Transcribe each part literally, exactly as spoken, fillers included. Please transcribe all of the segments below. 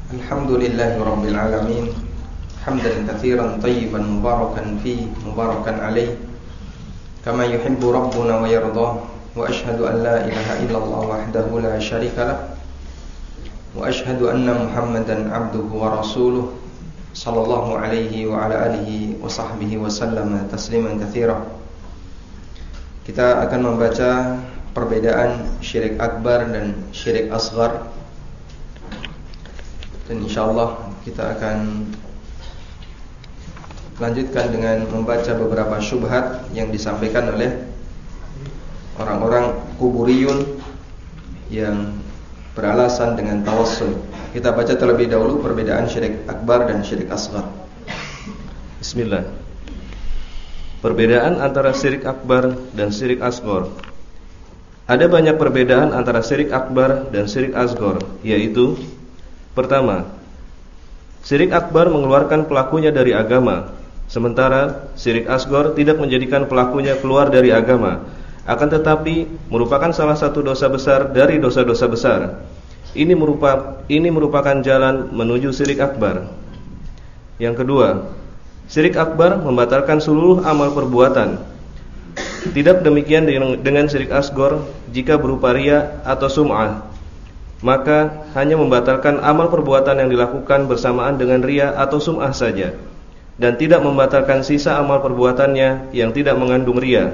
Alhamdulillahi Rabbil Alamin. Hamdan katsiran tayyiban mubarakan fi mubarakan alaih, kama yuhibbu Rabbuna wa yardah. Wa ashhadu an la ilaha illallah wahdahu la syarika lah. Wa ashhadu anna Muhammadan abduhu wa rasuluh, sallallahu alaihi wa ala alihi wa sahbihi wa sallama tasliman katsira. Kita akan membaca perbedaan syirik akbar dan syirik asghar. Dan insyaallah kita akan lanjutkan dengan membaca beberapa syubhat yang disampaikan oleh orang-orang kuburiyun yang beralasan dengan tawassul. Kita baca terlebih dahulu perbedaan syirik akbar dan syirik asghar. Bismillah. Perbedaan antara syirik akbar dan syirik asghar. Ada banyak perbedaan antara syirik akbar dan syirik asghar, yaitu: pertama, syirik akbar mengeluarkan pelakunya dari agama, sementara syirik asghar tidak menjadikan pelakunya keluar dari agama, akan tetapi merupakan salah satu dosa besar dari dosa-dosa besar. Ini merupakan ini merupakan jalan menuju syirik akbar. Yang kedua, syirik akbar membatalkan seluruh amal perbuatan. Tidak demikian dengan syirik asghar. Jika berupa riya atau sum'ah, maka hanya membatalkan amal perbuatan yang dilakukan bersamaan dengan riya atau sum'ah saja, dan tidak membatalkan sisa amal perbuatannya yang tidak mengandung riya.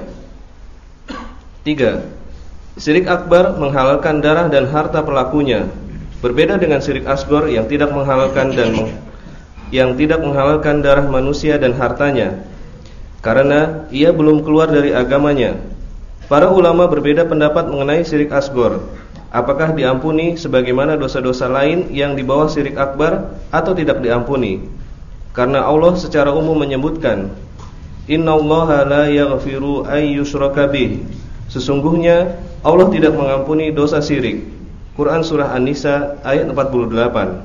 Tiga, syirik akbar menghalalkan darah dan harta pelakunya, berbeda dengan syirik asghar yang tidak menghalalkan dan meng, yang tidak menghalalkan darah manusia dan hartanya, karena ia belum keluar dari agamanya. Para ulama berbeda pendapat mengenai syirik asghar. Apakah diampuni sebagaimana dosa-dosa lain yang di bawah syirik akbar atau tidak diampuni? Karena Allah secara umum menyebutkan, Innallaha la yaghfiru ay yushraka bih. Sesungguhnya Allah tidak mengampuni dosa syirik. Quran surah An-Nisa ayat empat puluh delapan.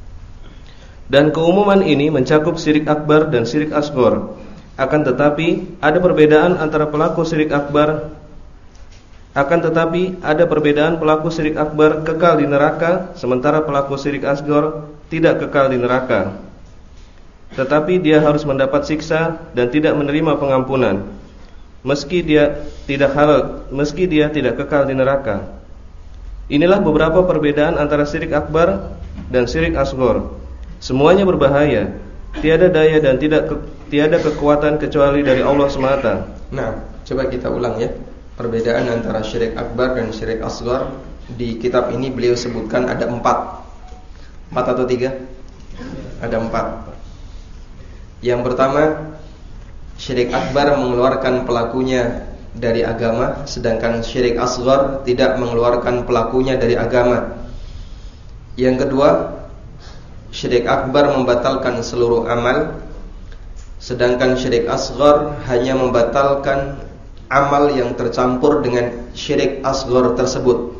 Dan keumuman ini mencakup syirik akbar dan syirik asghar. Akan tetapi ada perbedaan antara pelaku syirik akbar Akan tetapi ada perbedaan pelaku syirik akbar kekal di neraka, sementara pelaku syirik asghar tidak kekal di neraka, tetapi dia harus mendapat siksa dan tidak menerima pengampunan, meski dia tidak halal, meski dia tidak kekal di neraka. Inilah beberapa perbedaan antara syirik akbar dan syirik asghar. Semuanya berbahaya. Tiada daya dan tidak ke, tiada kekuatan kecuali dari Allah semata. Nah, coba kita ulang ya. Perbedaan antara syirik akbar dan syirik asghar. Di kitab ini beliau sebutkan ada empat. Empat atau tiga? Ada empat. Yang pertama, syirik akbar mengeluarkan pelakunya dari agama, sedangkan syirik asghar tidak mengeluarkan pelakunya dari agama. Yang kedua, syirik akbar membatalkan seluruh amal, sedangkan syirik asghar hanya membatalkan amal yang tercampur dengan syirik asghar tersebut.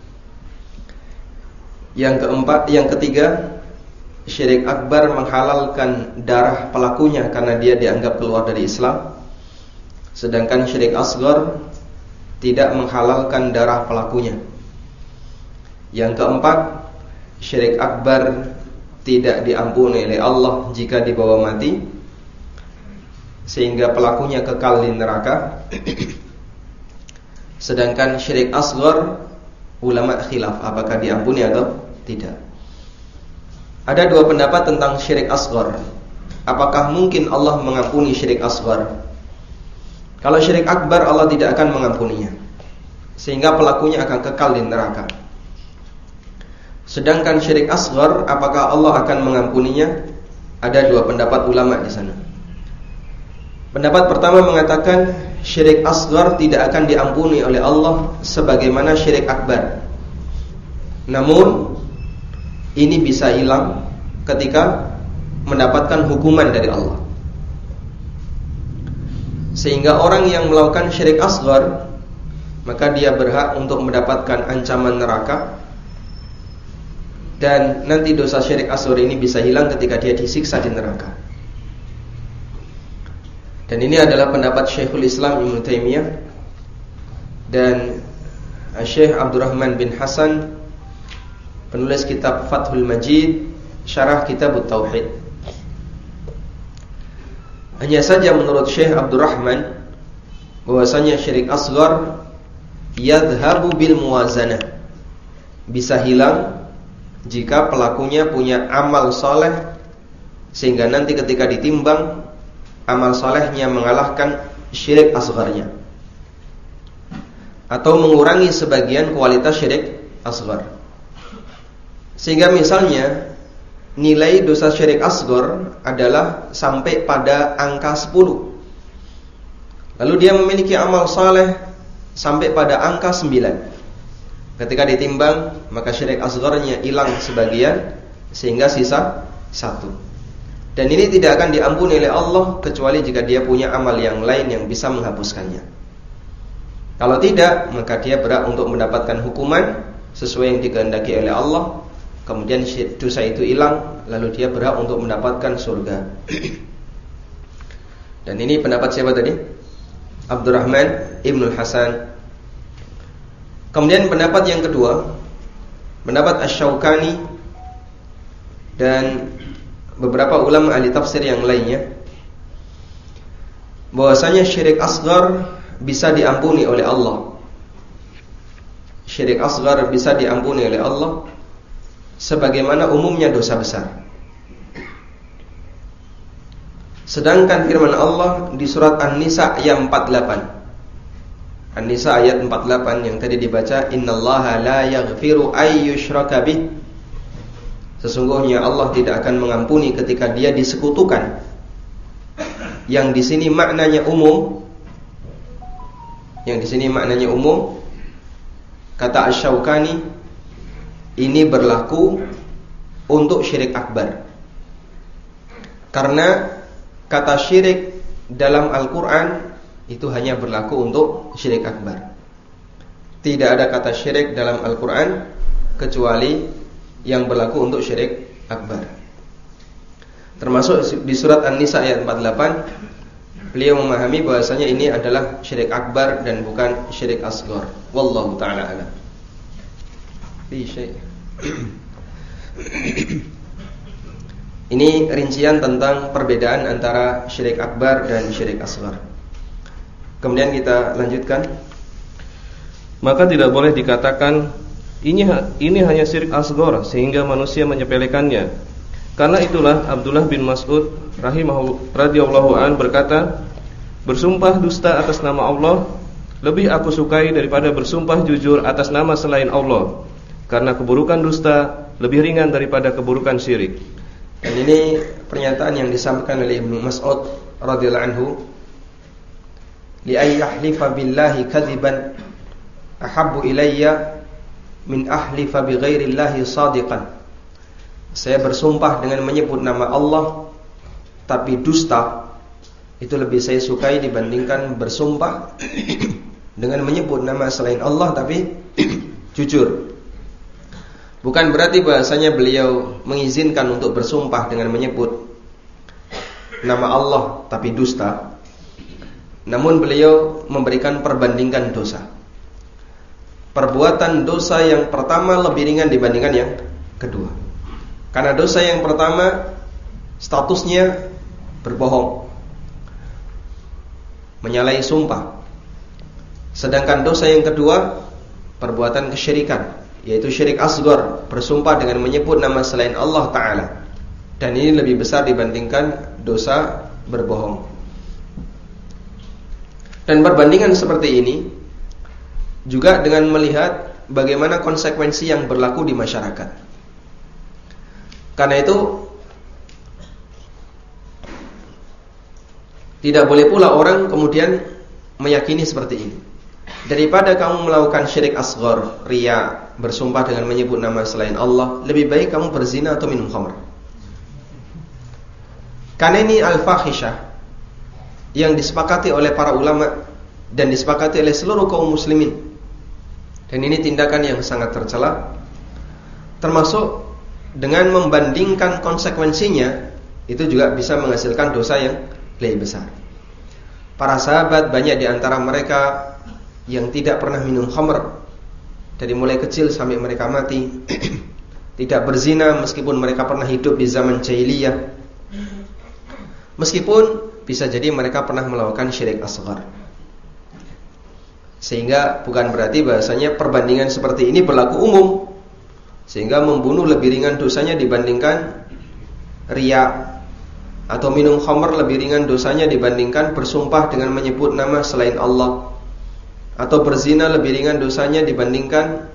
Yang keempat, yang ketiga, syirik akbar menghalalkan darah pelakunya karena dia dianggap keluar dari Islam, sedangkan syirik asghar tidak menghalalkan darah pelakunya. Yang keempat, syirik akbar tidak diampuni oleh Allah jika dibawa mati, sehingga pelakunya kekal di neraka. Sedangkan syirik asghar, ulama khilaf apakah diampuni atau tidak. Ada dua pendapat tentang syirik asghar. Apakah mungkin Allah mengampuni syirik asghar? Kalau syirik akbar, Allah tidak akan mengampuninya, sehingga pelakunya akan kekal di neraka. Sedangkan syirik asghar, apakah Allah akan mengampuninya? Ada dua pendapat ulama di sana. Pendapat pertama mengatakan syirik asghar tidak akan diampuni oleh Allah sebagaimana syirik akbar. Namun ini bisa hilang ketika mendapatkan hukuman dari Allah. Sehingga orang yang melakukan syirik asghar, maka dia berhak untuk mendapatkan ancaman neraka, dan nanti dosa syirik asghar ini bisa hilang ketika dia disiksa di neraka. Dan ini adalah pendapat Syekhul Islam Ibnu Taimiyah dan Syekh Abdurrahman bin Hasan, penulis kitab Fathul Majid, syarah kitab Tauhid. Hanya saja menurut Syekh Abdurrahman bahwasanya syirik asghar yadhhabu bil muwazanah, bisa hilang jika pelakunya punya amal soleh, sehingga nanti ketika ditimbang amal solehnya mengalahkan syirik asgharnya, atau mengurangi sebagian kualitas syirik asghar. Sehingga misalnya nilai dosa syirik asghar adalah sampai pada angka sepuluh, lalu dia memiliki amal saleh sampai pada angka sembilan. Ketika ditimbang, maka syirik asgharnya hilang sebagian sehingga sisa satu. Dan ini tidak akan diampuni oleh Allah kecuali jika dia punya amal yang lain yang bisa menghapuskannya. Kalau tidak, maka dia berhak untuk mendapatkan hukuman sesuai yang dikehendaki oleh Allah. Kemudian dosa itu hilang, lalu dia berhak untuk mendapatkan surga. Dan ini pendapat siapa tadi? Abdurrahman Ibnul Hasan. Kemudian pendapat yang kedua, pendapat Asy-Syaukani dan beberapa ulama ahli tafsir yang lainnya, bahwasanya syirik asghar bisa diampuni oleh Allah. Syirik asghar bisa diampuni oleh Allah sebagaimana umumnya dosa besar. Sedangkan firman Allah di surat An-Nisa ayat empat puluh delapan, An-Nisa ayat empat puluh delapan yang tadi dibaca, innallaha la yaghfiru ay yushraka bih, sesungguhnya Allah tidak akan mengampuni ketika dia disekutukan. Yang di sini maknanya umum. Yang di sini maknanya umum. Kata Asy-Syaukani, ini berlaku untuk syirik akbar. Karena kata syirik dalam Al-Quran itu hanya berlaku untuk syirik akbar. Tidak ada kata syirik dalam Al-Quran kecuali yang berlaku untuk syirik akbar. Termasuk di surat An-Nisa ayat empat puluh delapan, beliau memahami bahwasanya ini adalah syirik akbar dan bukan syirik asghar. Wallahu ta'ala a'lam. Fi syai'. Ini rincian tentang perbedaan antara syirik akbar dan syirik asghar. Kemudian kita lanjutkan. Maka tidak boleh dikatakan ini ini hanya syirik asghar sehingga manusia menyepelekannya. Karena itulah Abdullah bin Mas'ud rahimahu radhiyallahu an berkata, bersumpah dusta atas nama Allah lebih aku sukai daripada bersumpah jujur atas nama selain Allah, karena keburukan dusta lebih ringan daripada keburukan syirik. Dan ini pernyataan yang disampaikan oleh Ibnu Mas'ud radhiyallahu anhu, li ay yahlifa billahi kadziban ahabbu ilayya min ahlifa bi ghairillahi shadiqan. Saya bersumpah dengan menyebut nama Allah tapi dusta, itu lebih saya sukai dibandingkan bersumpah dengan menyebut nama selain Allah tapi jujur. Bukan berarti bahasanya beliau mengizinkan untuk bersumpah dengan menyebut nama Allah tapi dusta. Namun beliau memberikan perbandingan dosa. Perbuatan dosa yang pertama lebih ringan dibandingkan yang kedua. Karena dosa yang pertama statusnya berbohong, menyalahi sumpah. Sedangkan dosa yang kedua perbuatan kesyirikan, yaitu syirik asghar, bersumpah dengan menyebut nama selain Allah Ta'ala. Dan ini lebih besar dibandingkan dosa berbohong. Dan perbandingan seperti ini juga dengan melihat bagaimana konsekuensi yang berlaku di masyarakat. Karena itu tidak boleh pula orang kemudian meyakini seperti ini. Daripada kamu melakukan syirik asghar, riya, bersumpah dengan menyebut nama selain Allah, lebih baik kamu berzina atau minum khamr. Karena ini al-fahisyah yang disepakati oleh para ulama dan disepakati oleh seluruh kaum muslimin. Dan ini tindakan yang sangat tercela, termasuk dengan membandingkan konsekuensinya, itu juga bisa menghasilkan dosa yang lebih besar. Para sahabat banyak di antara mereka yang tidak pernah minum khamr dari mulai kecil sampai mereka mati. tidak berzina meskipun mereka pernah hidup di zaman jahiliyah. Meskipun bisa jadi mereka pernah melakukan syirik asghar. Sehingga bukan berarti bahasanya perbandingan seperti ini berlaku umum, sehingga membunuh lebih ringan dosanya dibandingkan riya, atau minum khamr lebih ringan dosanya dibandingkan bersumpah dengan menyebut nama selain Allah, atau berzina lebih ringan dosanya dibandingkan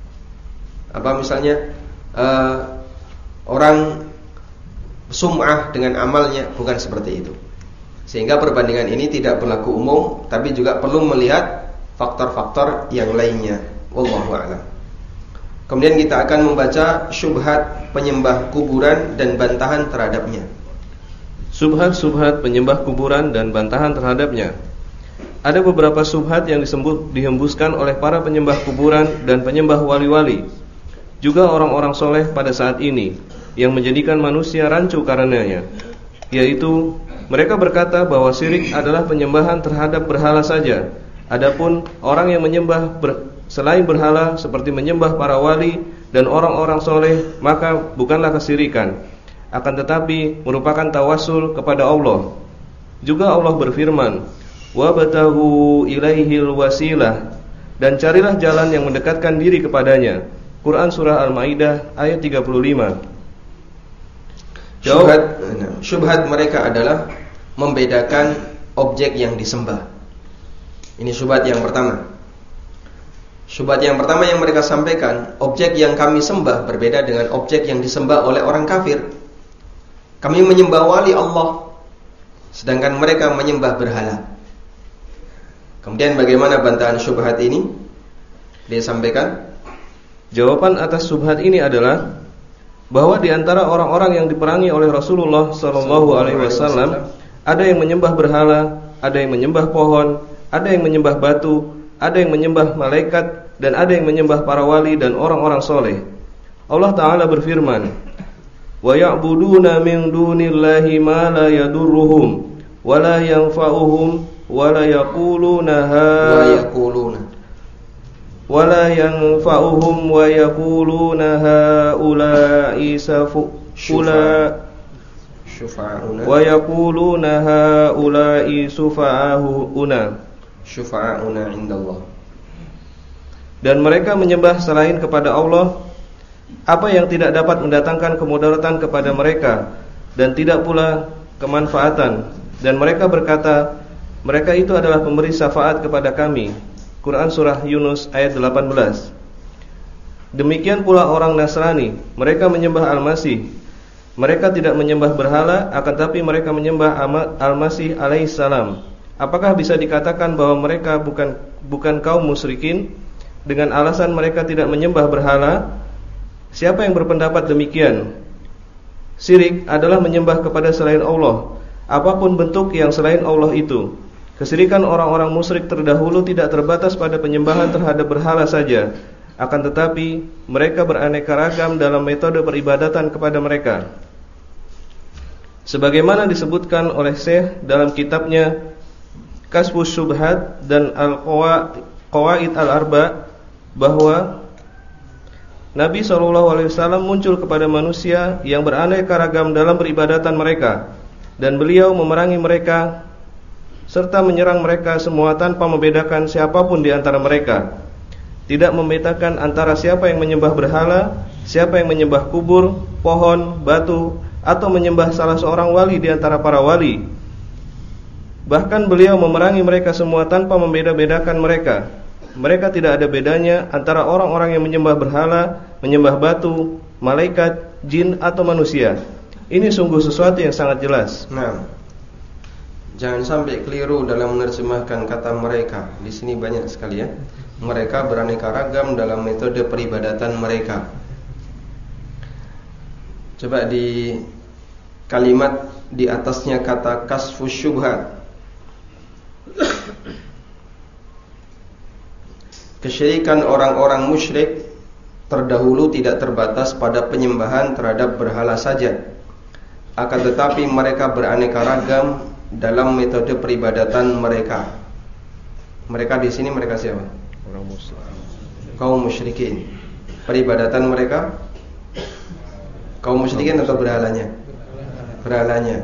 apa misalnya uh, orang sum'ah dengan amalnya. Bukan seperti itu. Sehingga perbandingan ini tidak berlaku umum, tapi juga perlu melihat faktor-faktor yang lainnya. Wallahu a'lam. Kemudian kita akan membaca syubhat penyembah kuburan dan bantahan terhadapnya. Subhat-subhat penyembah kuburan dan bantahan terhadapnya. Ada beberapa subhat yang disebut dihembuskan oleh para penyembah kuburan dan penyembah wali-wali, juga orang-orang soleh pada saat ini, yang menjadikan manusia rancu karenanya. Yaitu, mereka berkata bahwa syirik adalah penyembahan terhadap berhala saja. Adapun orang yang menyembah ber, selain berhala seperti menyembah para wali dan orang-orang soleh, maka bukanlah kesyirikan, akan tetapi merupakan tawassul kepada Allah. Juga Allah berfirman, wabtahu ilaihil wasilah, dan carilah jalan yang mendekatkan diri kepadanya. Quran surah Al-Maidah ayat tiga puluh lima. Syubhat, syubhat mereka adalah membedakan objek yang disembah. Ini syubhat yang pertama. Syubhat yang pertama yang mereka sampaikan, objek yang kami sembah berbeda dengan objek yang disembah oleh orang kafir. Kami menyembah wali Allah, sedangkan mereka menyembah berhala. Kemudian bagaimana bantahan syubhat ini? Dia sampaikan, jawaban atas syubhat ini adalah bahwa di antara orang-orang yang diperangi oleh Rasulullah sallallahu alaihi wasallam ada yang menyembah berhala, ada yang menyembah pohon, ada yang menyembah batu, ada yang menyembah malaikat, dan ada yang menyembah para wali dan orang-orang soleh. Allah Ta'ala berfirman, wa ya'buduna min dunillahi ma la yadurruhum wa la yanfa'uhum wa la yaquluna ha wa yaquluna wa la yanfa'uhum wa yaquluna haula'i safula syufa'una wa yaquluna haula'i sufa'ahuna syufa'una indallah. Dan mereka menyembah selain kepada Allah apa yang tidak dapat mendatangkan kemudaratan kepada mereka dan tidak pula kemanfaatan, dan mereka berkata mereka itu adalah pemberi syafaat kepada kami. Quran surah Yunus ayat delapan belas. Demikian pula orang Nasrani, mereka menyembah Al-Masih. Mereka tidak menyembah berhala, akan tapi mereka menyembah Al-Masih alaihissalam. Apakah bisa dikatakan bahwa mereka bukan bukan kaum musyrikin dengan alasan mereka tidak menyembah berhala? Siapa yang berpendapat demikian? Syirik adalah menyembah kepada selain Allah, apapun bentuk yang selain Allah itu. Kesyirikan orang-orang musyrik terdahulu tidak terbatas pada penyembahan terhadap berhala saja, akan tetapi mereka beraneka ragam dalam metode peribadatan kepada mereka. Sebagaimana disebutkan oleh Syekh dalam kitabnya Kasfus Syubhat dan Al-Qawaid Al-Arba, bahwa Nabi shallallahu alaihi wasallam muncul kepada manusia yang beraneka ragam dalam peribadatan mereka, dan beliau memerangi mereka serta menyerang mereka semua tanpa membedakan siapapun di antara mereka. Tidak membedakan antara siapa yang menyembah berhala, siapa yang menyembah kubur, pohon, batu, atau menyembah salah seorang wali di antara para wali. Bahkan beliau memerangi mereka semua tanpa membeda-bedakan mereka. Mereka tidak ada bedanya antara orang-orang yang menyembah berhala, menyembah batu, malaikat, jin, atau manusia. Ini sungguh sesuatu yang sangat jelas. Nah, jangan sampai keliru dalam menerjemahkan kata mereka. Di sini banyak sekali ya. Mereka beraneka ragam dalam metode peribadatan mereka. Coba di kalimat di atasnya kata kasfus syubhat. Kesyirikan orang-orang musyrik terdahulu tidak terbatas pada penyembahan terhadap berhala saja, akan tetapi mereka beraneka ragam dalam metode peribadatan mereka. Mereka di sini mereka siapa? Orang musyrik. Kaum musyrikin. Peribadatan mereka Kaum musyrikin atau berhalanya? Berhalanya.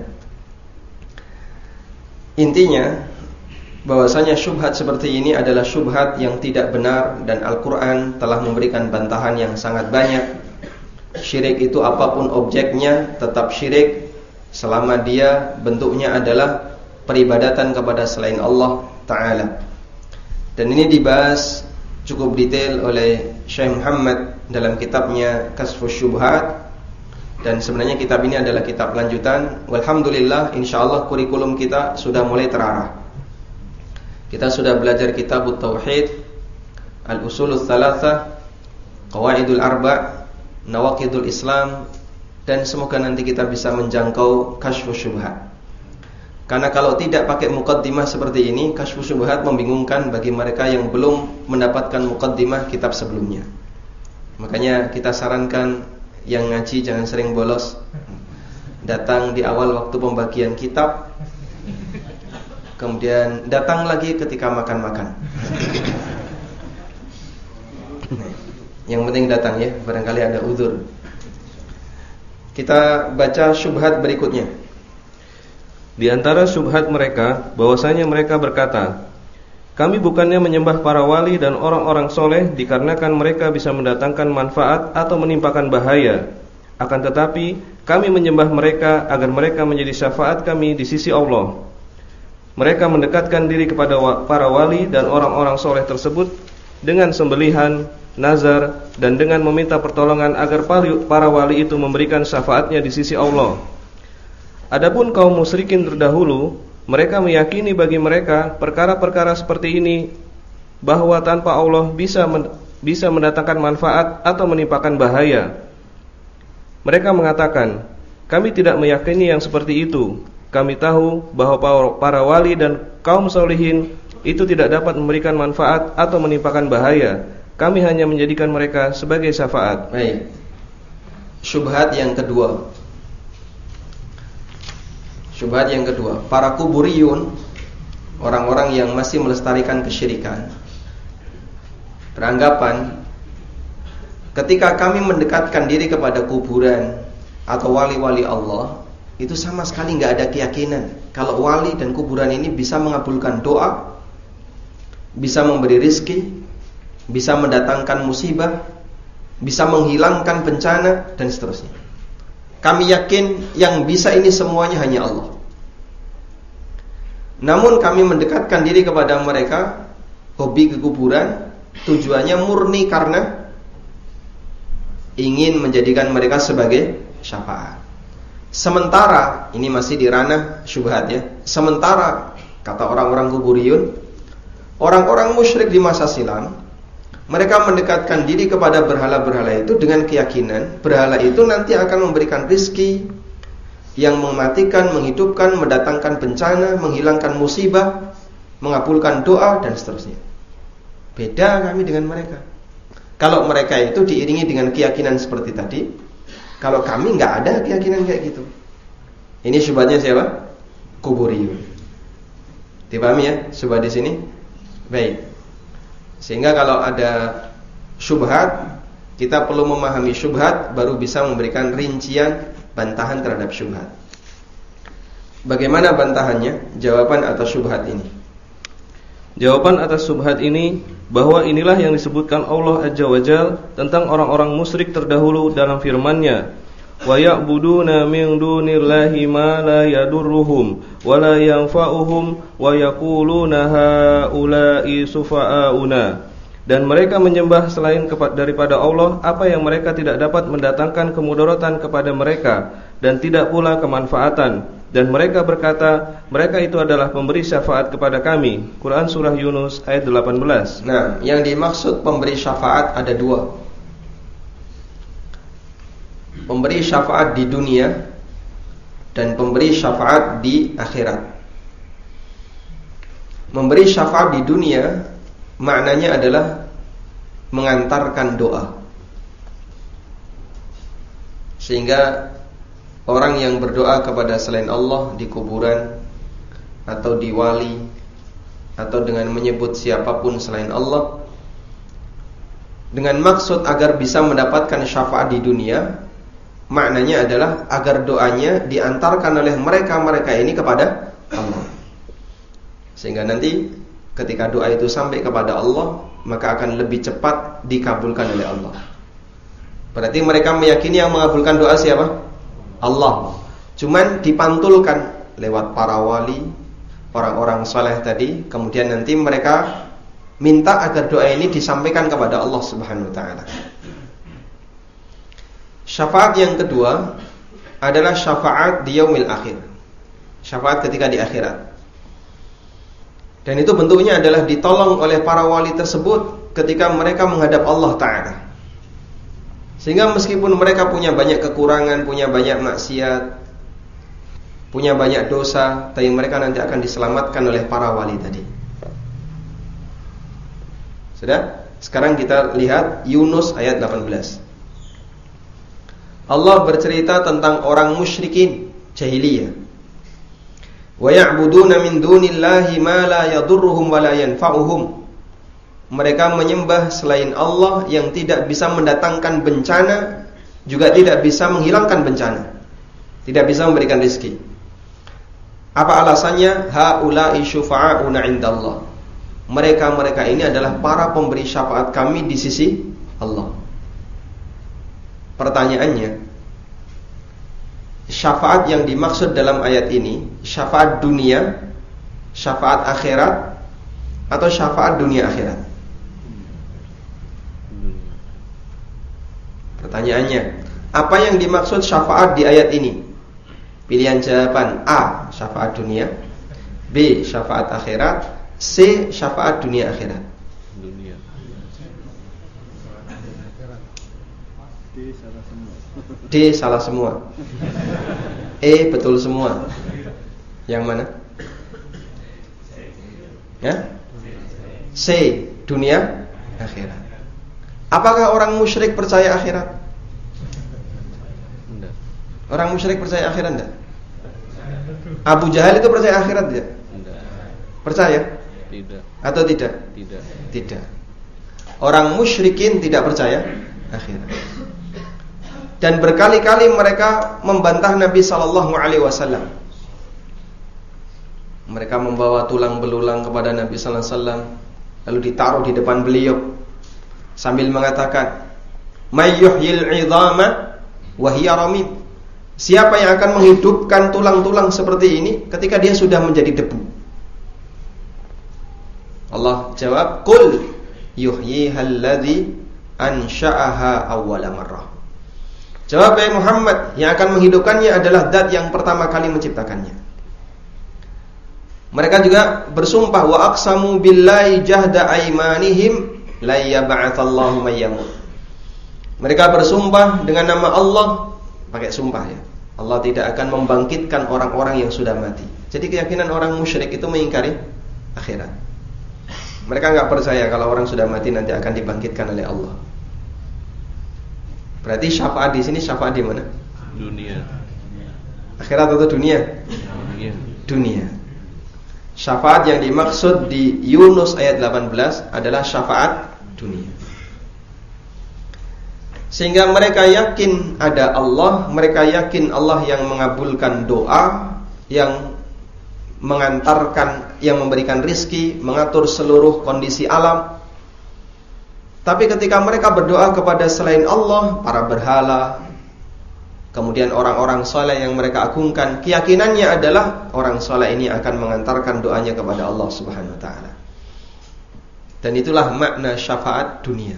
Intinya bahwasanya syubhat seperti ini adalah syubhat yang tidak benar, dan Al-Quran telah memberikan bantahan yang sangat banyak. Syirik itu apapun objeknya tetap syirik selama dia bentuknya adalah peribadatan kepada selain Allah Ta'ala. Dan ini dibahas cukup detail oleh Syekh Muhammad dalam kitabnya Kashfus Syubhat. Dan sebenarnya kitab ini adalah kitab lanjutan. Walhamdulillah, insyaallah kurikulum kita sudah mulai terarah. Kita sudah belajar kitab Tauhid, Al-Usulul Thalathah, Qawaidul Arba', Nawaqidul Islam, dan semoga nanti kita bisa menjangkau Kashfus Syubhat. Karena kalau tidak pakai muqaddimah seperti ini, Kashfus Syubhat membingungkan bagi mereka yang belum mendapatkan muqaddimah kitab sebelumnya. Makanya kita sarankan yang ngaji jangan sering bolos, datang di awal waktu pembagian kitab, kemudian datang lagi ketika makan-makan. Yang penting datang ya, barangkali ada uzur. Kita baca syubhat berikutnya. Di antara syubhat mereka, bahwasanya mereka berkata, kami bukannya menyembah para wali dan orang-orang soleh dikarenakan mereka bisa mendatangkan manfaat atau menimpakan bahaya. Akan tetapi kami menyembah mereka agar mereka menjadi syafaat kami di sisi Allah. Mereka mendekatkan diri kepada para wali dan orang-orang soleh tersebut dengan sembelihan, nazar, dan dengan meminta pertolongan agar para wali itu memberikan syafaatnya di sisi Allah. Adapun kaum musyrikin terdahulu, mereka meyakini bagi mereka perkara-perkara seperti ini, bahwa tanpa Allah bisa men- bisa mendatangkan manfaat atau menimpakan bahaya. Mereka mengatakan, kami tidak meyakini yang seperti itu. Kami tahu bahwa para wali dan kaum solihin itu tidak dapat memberikan manfaat atau menimpakan bahaya. Kami hanya menjadikan mereka sebagai syafaat. Baik. Syubhat yang kedua. Syubhat yang kedua, para kuburiyun, orang-orang yang masih melestarikan kesyirikan, beranggapan ketika kami mendekatkan diri kepada kuburan atau wali-wali Allah, itu sama sekali nggak ada keyakinan kalau wali dan kuburan ini bisa mengabulkan doa, bisa memberi rizki, bisa mendatangkan musibah, bisa menghilangkan bencana, dan seterusnya. Kami yakin yang bisa ini semuanya hanya Allah. Namun kami mendekatkan diri kepada mereka, hobi ke kuburan, tujuannya murni karena ingin menjadikan mereka sebagai syafaat. Sementara, ini masih di ranah syubhat ya. Sementara, kata orang-orang kuburiyun, orang-orang musyrik di masa silam, mereka mendekatkan diri kepada berhala-berhala itu dengan keyakinan berhala itu nanti akan memberikan rizki yang mematikan, menghidupkan, mendatangkan bencana, menghilangkan musibah, mengabulkan doa, dan seterusnya. Beda kami dengan mereka. Kalau mereka itu diiringi dengan keyakinan seperti tadi, kalau kami nggak ada keyakinan kayak gitu. Ini syubhatnya siapa? Kuburiyun. Dipahami ya syubhat di sini? Baik. Sehingga kalau ada syubhat, kita perlu memahami syubhat baru bisa memberikan rincian bantahan terhadap syubhat. Bagaimana bantahannya? Jawaban atas syubhat ini. Jawaban atas syubhat ini bahwa inilah yang disebutkan Allah Azza wa Jalla tentang orang-orang musyrik terdahulu dalam firman-Nya, wa ya'buduna min dunillahi ma la yadurruhum wa la yanfa'uhum wa yaquluna haula'i sufa'auna. Dan mereka menyembah selain daripada Allah apa yang mereka tidak dapat mendatangkan kemudaratan kepada mereka dan tidak pula kemanfaatan. Dan mereka berkata, mereka itu adalah pemberi syafaat kepada kami. Quran Surah Yunus ayat delapan belas. Nah, yang dimaksud pemberi syafaat ada dua. Pemberi syafaat di dunia dan pemberi syafaat di akhirat. Memberi syafaat di dunia maknanya adalah mengantarkan doa, sehingga orang yang berdoa kepada selain Allah di kuburan atau di wali atau dengan menyebut siapapun selain Allah dengan maksud agar bisa mendapatkan syafaat di dunia, maknanya adalah agar doanya diantarkan oleh mereka-mereka ini kepada Allah. Sehingga nanti ketika doa itu sampai kepada Allah, maka akan lebih cepat dikabulkan oleh Allah. Berarti mereka meyakini yang mengabulkan doa siapa? Allah. Cuman dipantulkan lewat para wali, orang-orang saleh tadi. Kemudian nanti mereka minta agar doa ini disampaikan kepada Allah Subhanahu wa ta'ala. Syafaat yang kedua adalah syafaat di yaumil akhir. Syafaat ketika di akhirat. Dan itu bentuknya adalah ditolong oleh para wali tersebut ketika mereka menghadap Allah Ta'ala. Sehingga meskipun mereka punya banyak kekurangan, punya banyak maksiat, punya banyak dosa, tapi mereka nanti akan diselamatkan oleh para wali tadi. Sudah? Sekarang kita lihat Yunus ayat delapan belas. Allah bercerita tentang orang musyrikin jahiliyah. Wa ya'buduna min dunillahi ma la yadurruhum wa la yanfa'uhum. Mereka menyembah selain Allah yang tidak bisa mendatangkan bencana, juga tidak bisa menghilangkan bencana, tidak bisa memberikan rezeki. Apa alasannya? Haula'i syufa'auna 'indallah. Mereka-mereka ini adalah para pemberi syafaat kami di sisi Allah. Pertanyaannya, syafaat yang dimaksud dalam ayat ini syafaat dunia, syafaat akhirat, atau syafaat dunia akhirat? Pertanyaannya, apa yang dimaksud syafaat di ayat ini? Pilihan jawaban A, syafaat dunia, B, syafaat akhirat, C, syafaat dunia akhirat. Dunia. D, salah semua. E, betul semua. Yang mana? Ya? C, dunia akhirat. Apakah orang musyrik percaya akhirat? Enggak. Orang musyrik percaya akhirat enggak? Abu Jahal itu percaya akhirat enggak? Enggak. Percaya? Tidak. Atau tidak? Tidak. Tidak. Orang musyrikin tidak percaya akhirat. Dan berkali-kali mereka membantah Nabi sallallahu alaihi wasallam. Mereka membawa tulang belulang kepada Nabi sallallahu alaihi wasallam, lalu ditaruh di depan beliau sambil mengatakan, "May yuhyil 'idhama wa hiya ramim." Siapa yang akan menghidupkan tulang-tulang seperti ini ketika dia sudah menjadi debu? Allah jawab, "Qul yuhyihal ladzi ansha'aha awwala marrah." Jawab ya Muhammad, yang akan menghidupkannya adalah zat yang pertama kali menciptakannya. Mereka juga bersumpah, wa aqsamu billahi jahda aimanihim la yab'atsallahu may yamut. Mereka bersumpah dengan nama Allah, pakai sumpah ya. Allah tidak akan membangkitkan orang-orang yang sudah mati. Jadi keyakinan orang musyrik itu mengingkari akhirat. Mereka enggak percaya kalau orang sudah mati nanti akan dibangkitkan oleh Allah. Berarti syafaat di sini syafaat di mana? Dunia. Akhirat atau dunia? Dunia. Dunia. Syafaat yang dimaksud di Yunus ayat delapan belas adalah syafaat dunia. Sehingga mereka yakin ada Allah, mereka yakin Allah yang mengabulkan doa, yang mengantarkan, yang memberikan rizki, mengatur seluruh kondisi alam. Tapi ketika mereka berdoa kepada selain Allah, para berhala, kemudian orang-orang soleh yang mereka agungkan, keyakinannya adalah orang soleh ini akan mengantarkan doanya kepada Allah Subhanahu wa ta'ala. Dan itulah makna syafaat dunia.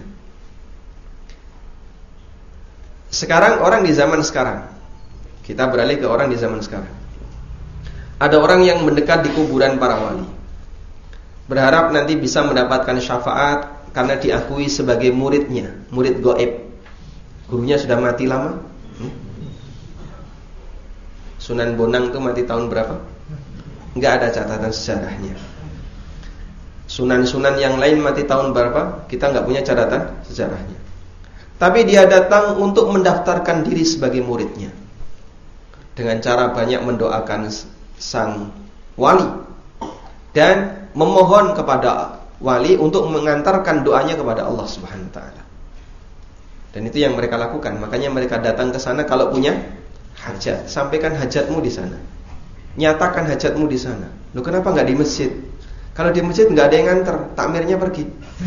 Sekarang orang di zaman sekarang, kita beralih ke orang di zaman sekarang. Ada orang yang mendekat di kuburan para wali, berharap nanti bisa mendapatkan syafaat karena diakui sebagai muridnya, murid gaib. Gurunya sudah mati lama. hmm? Sunan Bonang itu mati tahun berapa? Enggak ada catatan sejarahnya. Sunan-sunan yang lain mati tahun berapa? Kita enggak punya catatan sejarahnya. Tapi dia datang untuk mendaftarkan diri sebagai muridnya, dengan cara banyak mendoakan sang wali dan memohon kepada wali untuk mengantarkan doanya kepada Allah Subhanahu wa taala. Dan itu yang mereka lakukan. Makanya mereka datang ke sana kalau punya hajat. Sampaikan hajatmu di sana. Nyatakan hajatmu di sana. Loh, kenapa nggak di masjid? Kalau di masjid nggak ada yang nganter, takmirnya pergi.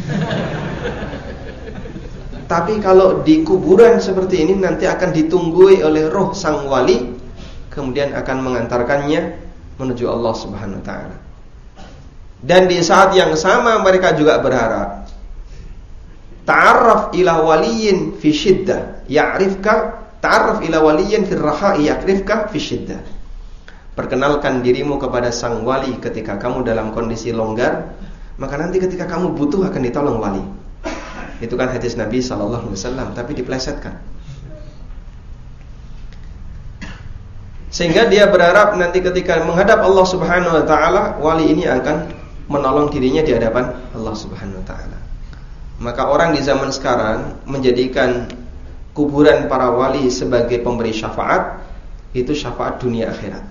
Tapi kalau di kuburan seperti ini nanti akan ditunggui oleh roh sang wali, kemudian akan mengantarkannya menuju Allah Subhanahu wa taala. Dan di saat yang sama mereka juga berharap, ta'arraf ila waliyin fi syiddah ya'rifka, ta'arraf ila waliyin fi raha'i ya'rifka fi syiddah. Perkenalkan dirimu kepada sang wali ketika kamu dalam kondisi longgar, maka nanti ketika kamu butuh akan ditolong wali. Itu kan hadis Nabi sallallahu alaihi wasallam, tapi diplesetkan. Sehingga dia berharap nanti ketika menghadap Allah Subhanahu wa taala, wali ini akan menolong dirinya di hadapan Allah Subhanahu wa taala. Maka orang di zaman sekarang menjadikan kuburan para wali sebagai pemberi syafaat, itu syafaat dunia akhirat.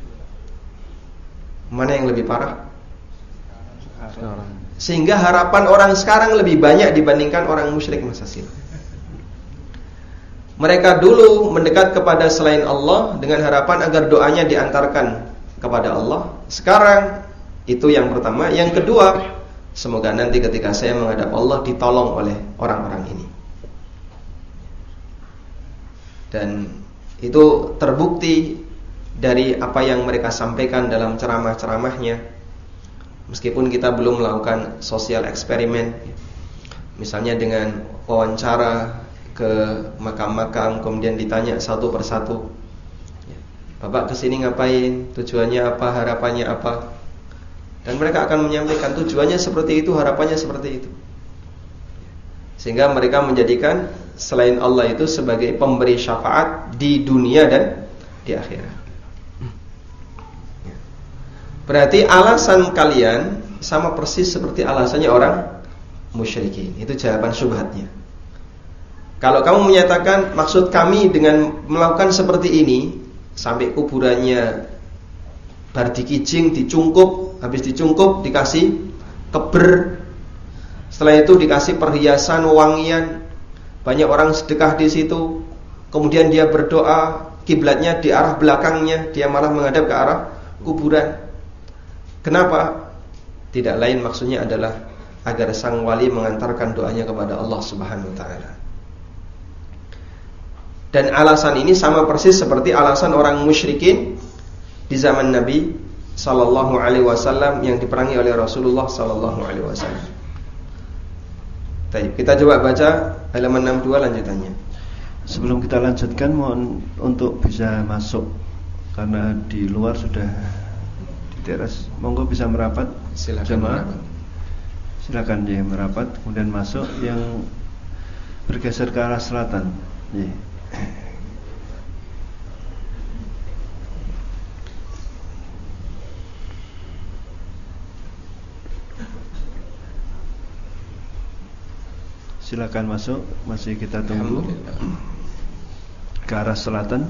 Mana yang lebih parah? Sehingga harapan orang sekarang lebih banyak dibandingkan orang musyrik masa silam. Mereka dulu mendekat kepada selain Allah dengan harapan agar doanya diantarkan kepada Allah. Sekarang itu yang pertama. Yang kedua, semoga nanti ketika saya menghadap Allah ditolong oleh orang-orang ini. Dan itu terbukti dari apa yang mereka sampaikan dalam ceramah-ceramahnya. Meskipun kita belum melakukan sosial eksperimen, misalnya dengan wawancara ke makam-makam, kemudian ditanya satu persatu, Bapak kesini ngapain, tujuannya apa, harapannya apa. Dan mereka akan menyampaikan tujuannya seperti itu, harapannya seperti itu. Sehingga mereka menjadikan selain Allah itu sebagai pemberi syafaat di dunia dan di akhirat. Berarti alasan kalian sama persis seperti alasannya orang musyrikin. Itu jawaban syubhatnya. Kalau kamu menyatakan maksud kami dengan melakukan seperti ini, sampai kuburannya bar dikijing, dicungkup, habis dicungkup dikasih keber, setelah itu dikasih perhiasan, wangian, banyak orang sedekah di situ, kemudian dia berdoa, kiblatnya di arah belakangnya, dia malah menghadap ke arah kuburan. Kenapa? Tidak lain maksudnya adalah agar sang wali mengantarkan doanya kepada Allah Subhanahu wa taala. Dan alasan ini sama persis seperti alasan orang musyrikin di zaman Nabi sallallahu alaihi wasallam yang diperangi oleh Rasulullah sallallahu alaihi wasallam. Baik, kita coba baca halaman enam puluh dua lanjutannya. Sebelum kita lanjutkan, mohon untuk bisa masuk karena di luar sudah teras, monggo bisa merapat. Silakan merapat. Silakan ya merapat, kemudian masuk yang bergeser ke arah selatan. Ya. Silakan masuk, masih kita tunggu ke arah selatan.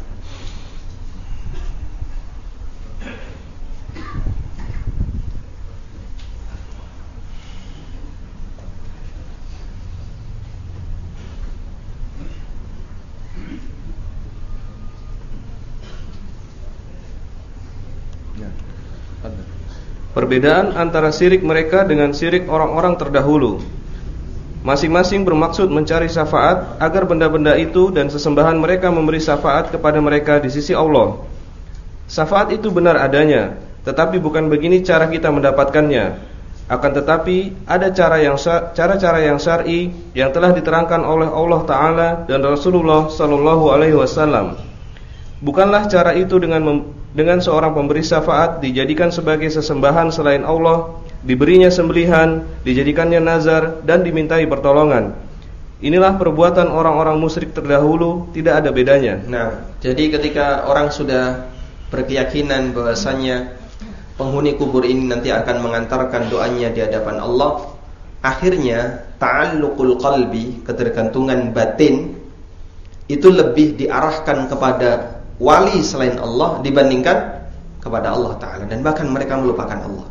Perbedaan antara syirik mereka dengan syirik orang-orang terdahulu. Masing-masing bermaksud mencari syafaat agar benda-benda itu dan sesembahan mereka memberi syafaat kepada mereka di sisi Allah. Syafaat itu benar adanya, tetapi bukan begini cara kita mendapatkannya. Akan tetapi ada cara yang cara-cara yang syar'i yang telah diterangkan oleh Allah Ta'ala dan Rasulullah Sallallahu Alaihi Wasallam. Bukanlah cara itu dengan mem- dengan seorang pemberi syafaat dijadikan sebagai sesembahan selain Allah, diberinya sembelihan, dijadikannya nazar dan dimintai pertolongan. Inilah perbuatan orang-orang musyrik terdahulu, tidak ada bedanya. Nah, jadi ketika orang sudah berkeyakinan bahwasanya penghuni kubur ini nanti akan mengantarkan doanya di hadapan Allah, akhirnya ta'alluqul qalbi, ketergantungan batin itu lebih diarahkan kepada wali selain Allah dibandingkan kepada Allah Ta'ala, dan bahkan mereka melupakan Allah.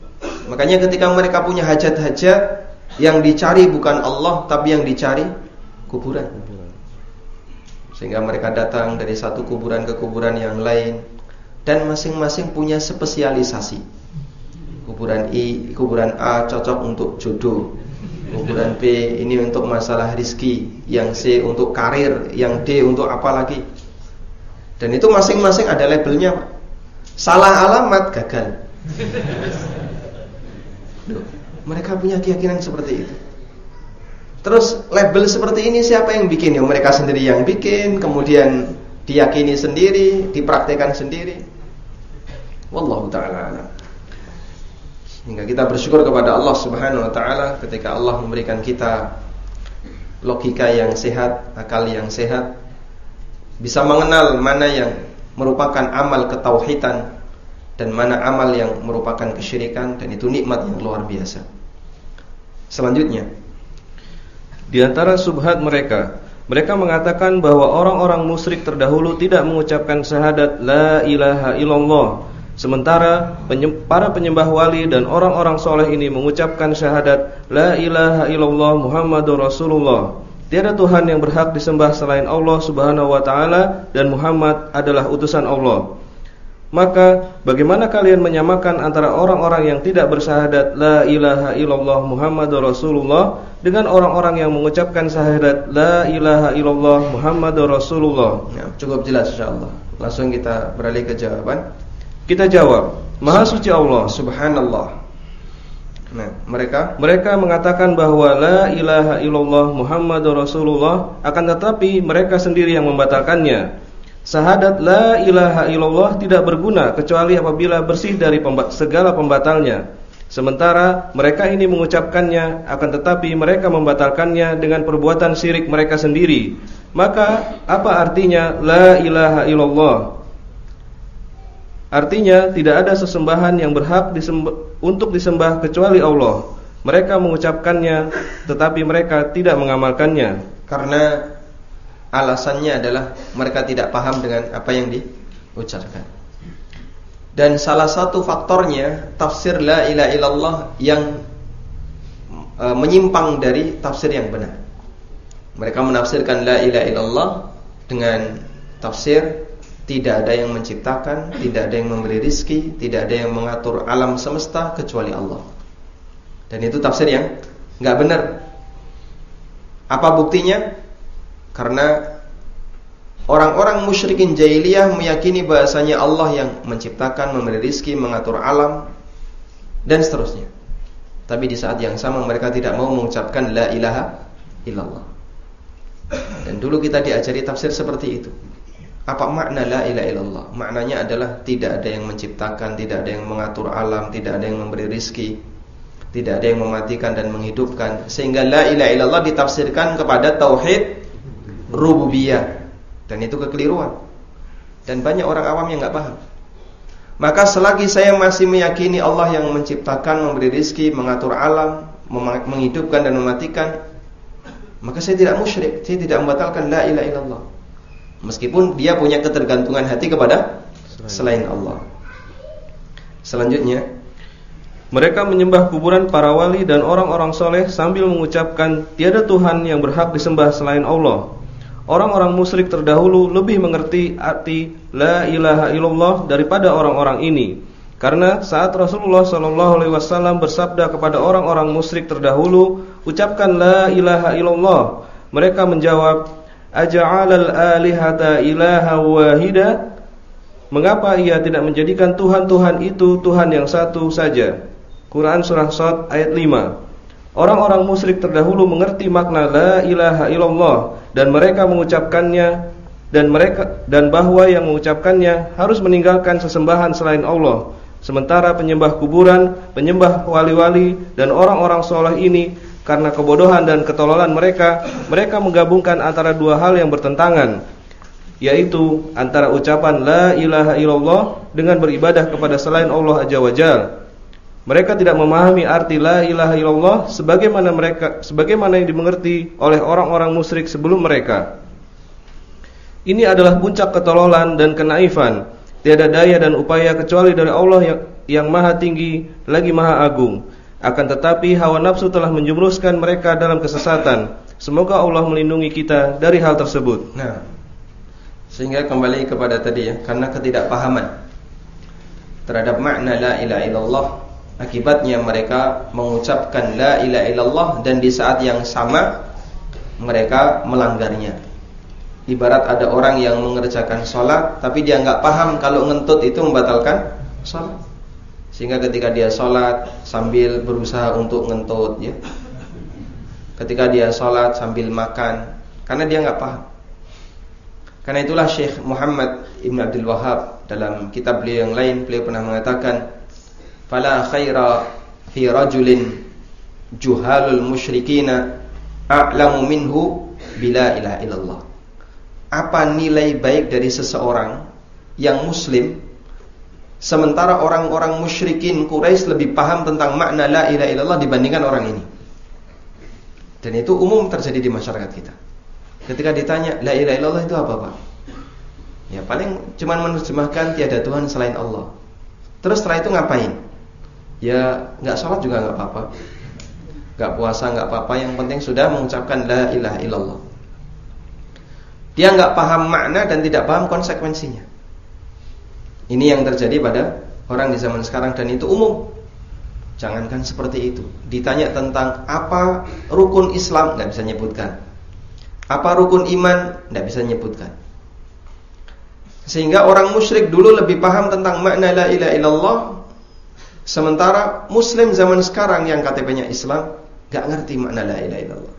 Makanya ketika mereka punya hajat-hajat, yang dicari bukan Allah tapi yang dicari kuburan. Sehingga mereka datang dari satu kuburan ke kuburan yang lain, dan masing-masing punya spesialisasi. Kuburan I, kuburan A cocok untuk jodoh, kuburan B ini untuk masalah rizki, yang C untuk karir, yang D untuk apa lagi. Dan itu masing-masing ada labelnya. Salah alamat gagal. Duh, mereka punya keyakinan seperti itu. Terus label seperti ini siapa yang bikin? Ya mereka sendiri yang bikin, kemudian diyakini sendiri, dipraktekkan sendiri. Wallahu ta'ala alam. Hingga kita bersyukur kepada Allah Subhanahu wa ta'ala ketika Allah memberikan kita logika yang sehat, akal yang sehat, bisa mengenal mana yang merupakan amal ketauhidan dan mana amal yang merupakan kesyirikan, dan itu nikmat yang luar biasa. Selanjutnya, di antara subhat mereka, mereka mengatakan bahwa orang-orang musyrik terdahulu tidak mengucapkan syahadat la ilaha illallah, sementara para penyembah wali dan orang-orang soleh ini mengucapkan syahadat la ilaha illallah Muhammadur Rasulullah. Tiada Tuhan yang berhak disembah selain Allah Subhanahu wa ta'ala, dan Muhammad adalah utusan Allah. Maka bagaimana kalian menyamakan antara orang-orang yang tidak bersyahadat la ilaha illallah Muhammadur Rasulullah dengan orang-orang yang mengucapkan syahadat la ilaha illallah Muhammadur Rasulullah? Ya, cukup jelas insyaallah. Langsung kita beralih ke jawaban. Kita jawab, Maha suci Allah, subhanallah. Nah, mereka mereka mengatakan bahwa la ilaha illallah Muhammadur Rasulullah, akan tetapi mereka sendiri yang membatalkannya. Syahadat la ilaha illallah tidak berguna kecuali apabila bersih dari pemba- segala pembatalnya. Sementara mereka ini mengucapkannya, akan tetapi mereka membatalkannya dengan perbuatan syirik mereka sendiri. Maka apa artinya la ilaha illallah? Artinya tidak ada sesembahan yang berhak disembah, untuk disembah kecuali Allah. Mereka mengucapkannya, tetapi mereka tidak mengamalkannya. Karena alasannya adalah mereka tidak paham dengan apa yang diucapkan. Dan salah satu faktornya tafsir la ilaha illallah yang e, menyimpang dari tafsir yang benar. Mereka menafsirkan la ilaha illallah dengan tafsir tidak ada yang menciptakan, tidak ada yang memberi rizki, tidak ada yang mengatur alam semesta kecuali Allah. Dan itu tafsir yang enggak benar. Apa buktinya? Karena orang-orang musyrikin jahiliyah meyakini bahasanya Allah yang menciptakan, memberi rizki, mengatur alam, dan seterusnya. Tapi di saat yang sama mereka tidak mau mengucapkan la ilaha illallah. Dan dulu kita diajari tafsir seperti itu. Apa makna la ilaha illallah? Maknanya adalah tidak ada yang menciptakan, tidak ada yang mengatur alam, tidak ada yang memberi rizki, tidak ada yang mematikan dan menghidupkan. Sehingga la ilaha illallah ditafsirkan kepada tauhid rububiyah, dan itu kekeliruan. Dan banyak orang awam yang enggak paham. Maka selagi saya masih meyakini Allah yang menciptakan, memberi rizki, mengatur alam, menghidupkan dan mematikan, maka saya tidak musyrik, saya tidak membatalkan la ilaha illallah. Meskipun dia punya ketergantungan hati kepada selain Allah. Selanjutnya, mereka menyembah kuburan para wali dan orang-orang soleh sambil mengucapkan tiada Tuhan yang berhak disembah selain Allah. Orang-orang musyrik terdahulu lebih mengerti arti la ilaha illallah daripada orang-orang ini. Karena saat Rasulullah shallallahu alaihi wasallam bersabda kepada orang-orang musyrik terdahulu, ucapkan la ilaha illallah, mereka menjawab, aja'alal alihata ilaha wahida? Mengapa ia tidak menjadikan Tuhan-Tuhan itu Tuhan yang satu saja? Quran surah Shad ayat lima. Orang-orang musyrik terdahulu mengerti makna la ilaha illallah, dan mereka mengucapkannya, dan mereka dan bahwa yang mengucapkannya harus meninggalkan sesembahan selain Allah. Sementara penyembah kuburan, penyembah wali-wali dan orang-orang soleh ini, karena kebodohan dan ketololan mereka, mereka menggabungkan antara dua hal yang bertentangan, yaitu antara ucapan la ilaha illallah dengan beribadah kepada selain Allah Azza wa Jalla. Mereka tidak memahami arti la ilaha illallah sebagaimana mereka sebagaimana yang dimengerti oleh orang-orang musyrik sebelum mereka. Ini adalah puncak ketololan dan kenaifan. Tiada daya dan upaya kecuali dari Allah yang, yang maha tinggi lagi maha agung. Akan tetapi hawa nafsu telah menjerumuskan mereka dalam kesesatan, Semoga Allah melindungi kita dari hal tersebut. Nah, sehingga kembali kepada tadi ya, karena ketidakpahaman terhadap makna la ilaha illallah, akibatnya mereka mengucapkan la ilaha illallah dan di saat yang sama mereka melanggarnya. Ibarat ada orang yang mengerjakan sholat tapi dia nggak paham kalau ngentut itu membatalkan sholat, sehingga ketika dia sholat sambil berusaha untuk ngentut ya, ketika dia sholat sambil makan, karena dia nggak paham. Karena itulah Syekh Muhammad Ibn Abdul Wahhab dalam kitab beliau yang lain, beliau pernah mengatakan, fala khaira fi rajulin juhalul musyrikina a'lamu minhu bila ilaha illallah. Apa nilai baik dari seseorang yang muslim sementara orang-orang musyrikin Quraisy lebih paham tentang makna la ilaha illallah dibandingkan orang ini? Dan itu umum terjadi di masyarakat kita. Ketika ditanya la ilaha illallah itu apa, Pak? Ya paling cuman menerjemahkan tiada Tuhan selain Allah. Terus setelah itu ngapain? Ya nggak sholat juga nggak apa-apa, nggak puasa nggak apa-apa, yang penting sudah mengucapkan la ilaha illallah. Dia nggak paham makna dan tidak paham konsekuensinya. Ini yang terjadi pada orang di zaman sekarang dan itu umum. Jangankan seperti itu, ditanya tentang apa rukun Islam nggak bisa nyebutkan, apa rukun iman nggak bisa nyebutkan. Sehingga orang musyrik dulu lebih paham tentang makna la ilaha illallah, sementara Muslim zaman sekarang yang K T P-nya Islam nggak ngerti makna la ilaha illallah.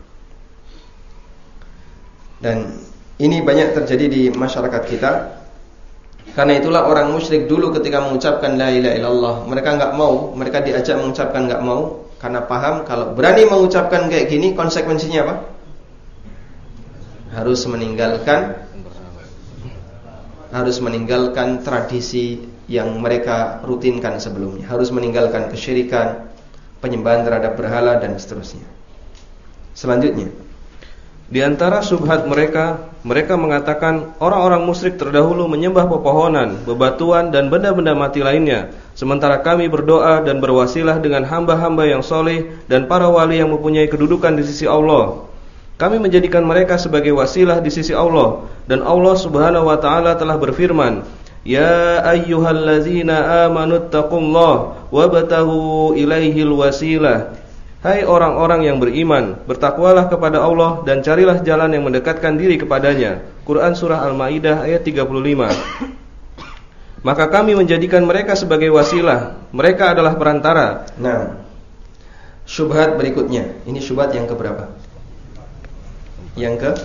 Dan ini banyak terjadi di masyarakat kita. Karena itulah orang musyrik dulu ketika mengucapkan la ilaha illallah, mereka nggak mau, mereka diajak mengucapkan nggak mau, karena paham kalau berani mengucapkan kayak gini konsekuensinya apa? Harus meninggalkan harus meninggalkan tradisi yang mereka rutinkan sebelumnya, harus meninggalkan kesyirikan, penyembahan terhadap berhala dan seterusnya. Selanjutnya, di antara syubhat mereka, mereka mengatakan orang-orang musyrik terdahulu menyembah pepohonan, bebatuan dan benda-benda mati lainnya, sementara kami berdoa dan berwasilah dengan hamba-hamba yang soleh dan para wali yang mempunyai kedudukan di sisi Allah. Kami menjadikan mereka sebagai wasilah di sisi Allah, dan Allah Subhanahu wa taala telah berfirman, ya ayyuhallazina amanu taqullaha wabtaghu ilaihil wasilah. Hai orang-orang yang beriman, bertakwalah kepada Allah dan carilah jalan yang mendekatkan diri kepadanya. Quran Surah Al-Ma'idah ayat tiga puluh lima. Maka kami menjadikan mereka sebagai wasilah, mereka adalah perantara. Nah, syubhat berikutnya, ini syubhat yang keberapa? Yang ke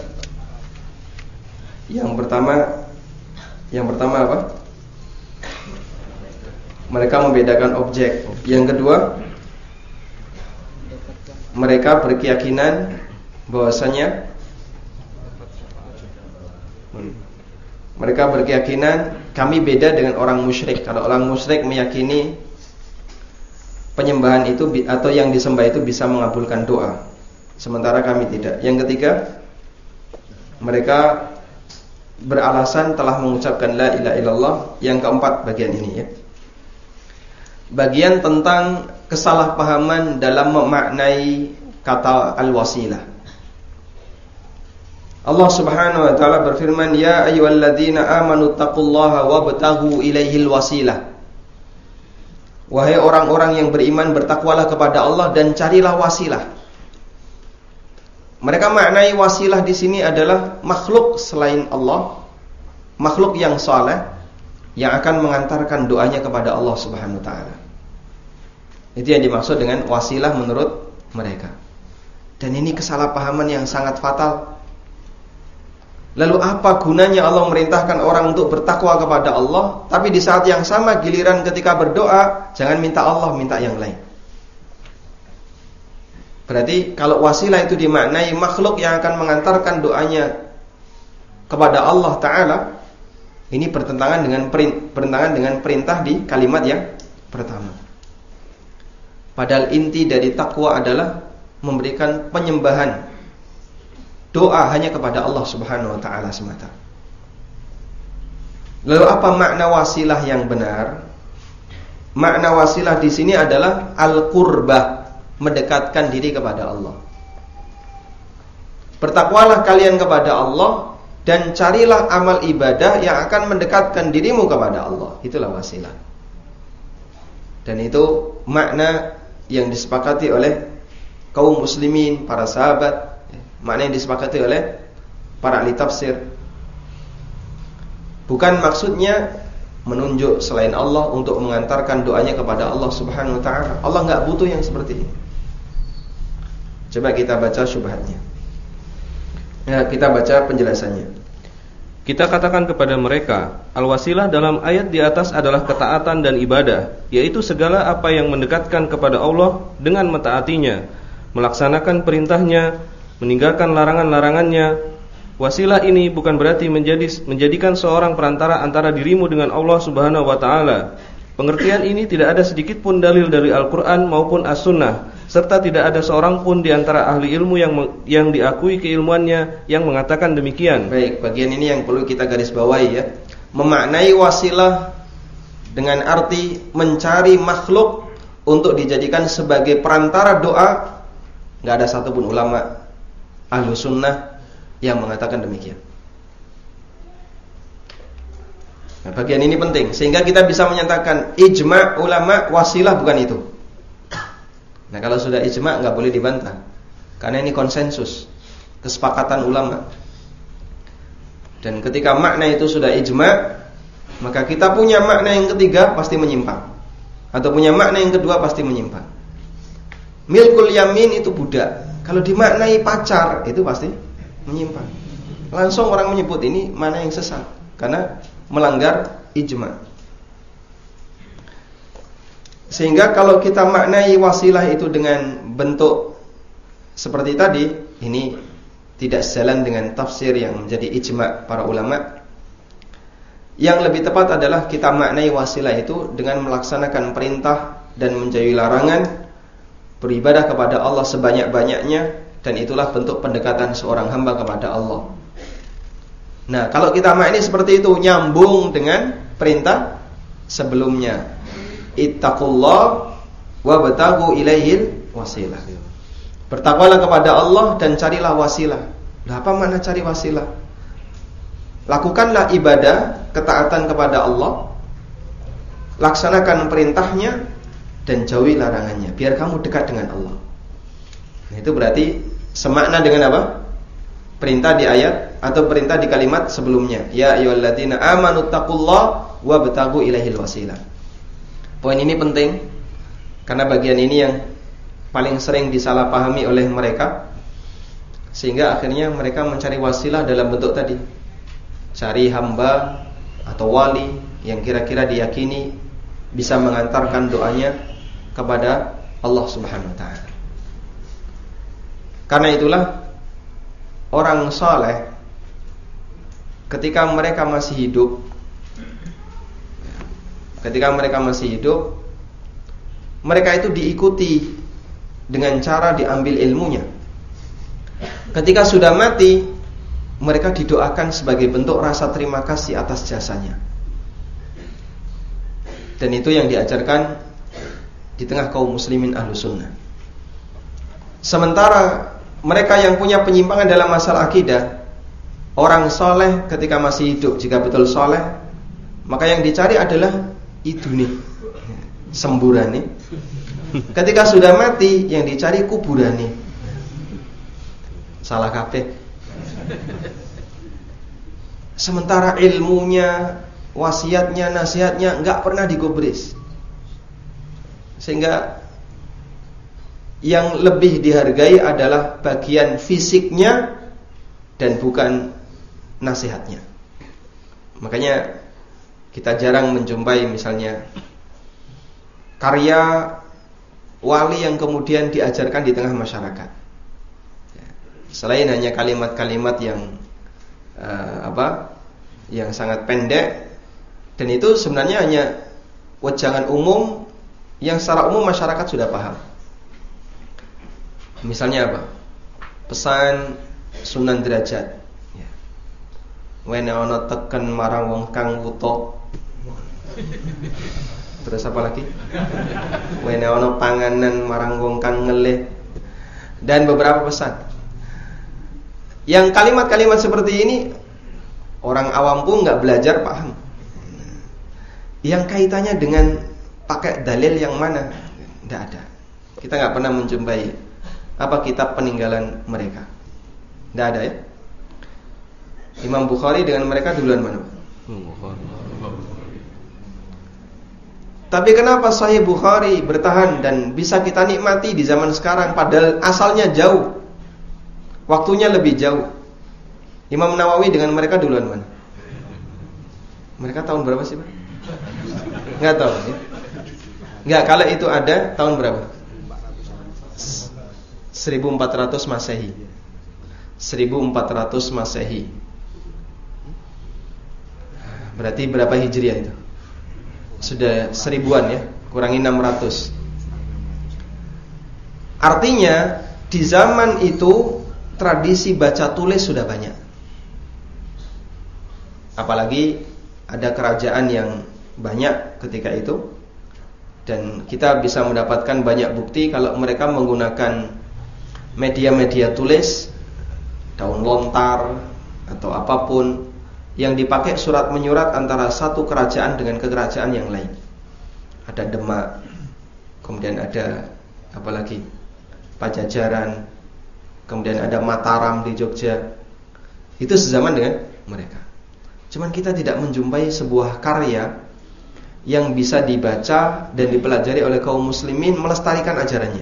Yang pertama Yang pertama apa? Mereka membedakan objek. Yang kedua, mereka berkeyakinan bahwasanya mereka berkeyakinan kami beda dengan orang musyrik. Kalau orang musyrik meyakini penyembahan itu atau yang disembah itu bisa mengabulkan doa, sementara kami tidak. Yang ketiga, mereka beralasan telah mengucapkan la ilaha illallah. Yang keempat bagian ini ya, bagian tentang kesalahpahaman dalam memaknai kata al-wasilah. Allah Subhanahu wa taala berfirman, ya ayyuhalladzina amanu taqullaha wabtaghu ilaihil wasilah. Wahai orang-orang yang beriman, bertakwalah kepada Allah dan carilah wasilah. Mereka maknai wasilah di sini adalah makhluk selain Allah, makhluk yang saleh yang akan mengantarkan doanya kepada Allah Subhanahu wa taala. Itu yang dimaksud dengan wasilah menurut mereka. Dan ini kesalahpahaman yang sangat fatal. Lalu apa gunanya Allah merintahkan orang untuk bertakwa kepada Allah, tapi di saat yang sama giliran ketika berdoa jangan minta Allah, minta yang lain. Berarti kalau wasilah itu dimaknai makhluk yang akan mengantarkan doanya kepada Allah Ta'ala, ini bertentangan dengan bertentangan dengan perintah di kalimat yang pertama. Padahal inti dari takwa adalah memberikan penyembahan, doa hanya kepada Allah Subhanahu wa taala semata. Lalu apa makna wasilah yang benar? Makna wasilah di sini adalah al-qurbah, mendekatkan diri kepada Allah. Bertakwalah kalian kepada Allah dan carilah amal ibadah yang akan mendekatkan dirimu kepada Allah. Itulah wasilah. Dan itu makna yang disepakati oleh kaum muslimin, para sahabat, makna yang disepakati oleh para ahli tafsir. Bukan maksudnya menunjuk selain Allah untuk mengantarkan doanya kepada Allah Subhanahu wa taala. Allah enggak butuh yang seperti ini. Coba kita baca syubhatnya. Ya, kita baca penjelasannya. Kita katakan kepada mereka, al-wasilah dalam ayat di atas adalah ketaatan dan ibadah, yaitu segala apa yang mendekatkan kepada Allah dengan mentaatinya, melaksanakan perintahnya, meninggalkan larangan-larangannya. Wasilah ini bukan berarti menjadi, menjadikan seorang perantara antara dirimu dengan Allah Subhanahu wa taala. Pengertian ini tidak ada sedikit pun dalil dari Al-Qur'an maupun As-Sunnah, serta tidak ada seorang pun di antara ahli ilmu yang yang diakui keilmuannya yang mengatakan demikian. Baik, bagian ini yang perlu kita garis bawahi ya. Memaknai wasilah dengan arti mencari makhluk untuk dijadikan sebagai perantara doa, enggak ada satupun ulama ahlu sunnah yang mengatakan demikian. Nah, bagian ini penting sehingga kita bisa menyatakan ijma' ulama wasilah bukan itu. Nah, kalau sudah ijma' enggak boleh dibantah. Karena ini konsensus, kesepakatan ulama. Dan ketika makna itu sudah ijma', maka kita punya makna yang ketiga pasti menyimpang. Atau punya makna yang kedua pasti menyimpang. Milkul yamin itu budak. Kalau dimaknai pacar itu pasti menyimpang. Langsung orang menyebut ini mana yang sesat karena melanggar ijma. Sehingga kalau kita maknai wasilah itu dengan bentuk seperti tadi, ini tidak sejalan dengan tafsir yang menjadi ijma para ulama. Yang lebih tepat adalah kita maknai wasilah itu dengan melaksanakan perintah dan menjauhi larangan, beribadah kepada Allah sebanyak-banyaknya, dan itulah bentuk pendekatan seorang hamba kepada Allah. Nah, kalau kita maknai seperti itu nyambung dengan perintah sebelumnya. Ittaqullah wabtaghu ilaihil wasilah. Bertakwalah kepada Allah dan carilah wasilah. Nah, apa makna cari wasilah? Lakukanlah ibadah, ketaatan kepada Allah, laksanakan perintahnya dan jauhi larangannya, biar kamu dekat dengan Allah. Nah, itu berarti semakna dengan apa? Perintah di ayat atau perintah di kalimat sebelumnya. Ya ayyuhalladzina amanu taqullaha wabtaghu ilaihil wasilah. Poin ini penting karena bagian ini yang paling sering disalahpahami oleh mereka, sehingga akhirnya mereka mencari wasilah dalam bentuk tadi, cari hamba atau wali yang kira-kira diyakini bisa mengantarkan doanya kepada Allah Subhanahu wa taala. Karena itulah orang saleh ketika mereka masih hidup, ketika mereka masih hidup, mereka itu diikuti dengan cara diambil ilmunya. Ketika sudah mati, mereka didoakan sebagai bentuk rasa terima kasih atas jasanya. Dan itu yang diajarkan di tengah kaum muslimin ahlu sunnah. Sementara mereka yang punya penyimpangan dalam masalah akidah, orang soleh ketika masih hidup, jika betul soleh, maka yang dicari adalah itu nih, semburane. Ketika sudah mati, yang dicari kuburane. Salah kabeh. Sementara ilmunya, wasiatnya, nasihatnya enggak pernah digubris. Sehingga yang lebih dihargai adalah bagian fisiknya dan bukan nasihatnya. Makanya kita jarang menjumpai misalnya karya wali yang kemudian diajarkan di tengah masyarakat. Selain hanya kalimat-kalimat yang uh, apa, yang sangat pendek, dan itu sebenarnya hanya wejangan umum yang secara umum masyarakat sudah paham. Misalnya apa? Pesan Sunan Derajat. Wene ana teken marang wong kang wuta. Terus apa lagi? Wene ana panganan marang wong kang ngelih. Dan beberapa pesan. Yang kalimat-kalimat seperti ini orang awam pun nggak belajar paham. Yang kaitannya dengan pakai dalil yang mana? Tidak ada. Kita nggak pernah menjumpai apa kitab peninggalan mereka. Tidak ada ya. Imam Bukhari dengan mereka duluan mana? Tapi kenapa Sahih Bukhari bertahan dan bisa kita nikmati di zaman sekarang padahal asalnya jauh, waktunya lebih jauh. Imam Nawawi dengan mereka duluan mana? Mereka tahun berapa sih Pak? Nggak tahu ya? Nggak, kalau itu ada tahun berapa? seribu empat ratus Masehi. seribu empat ratus Masehi. Berarti berapa Hijriah itu? Sudah seribuan ya, kurangi enam ratus. Artinya di zaman itu tradisi baca tulis sudah banyak. Apalagi ada kerajaan yang banyak ketika itu. Dan kita bisa mendapatkan banyak bukti kalau mereka menggunakan media-media tulis, daun lontar atau apapun yang dipakai surat menyurat antara satu kerajaan dengan kerajaan yang lain. Ada Demak, kemudian ada apa lagi? Pajajaran, kemudian ada Mataram di Jogja. Itu sezaman dengan mereka. Cuman kita tidak menjumpai sebuah karya yang bisa dibaca dan dipelajari oleh kaum muslimin melestarikan ajarannya.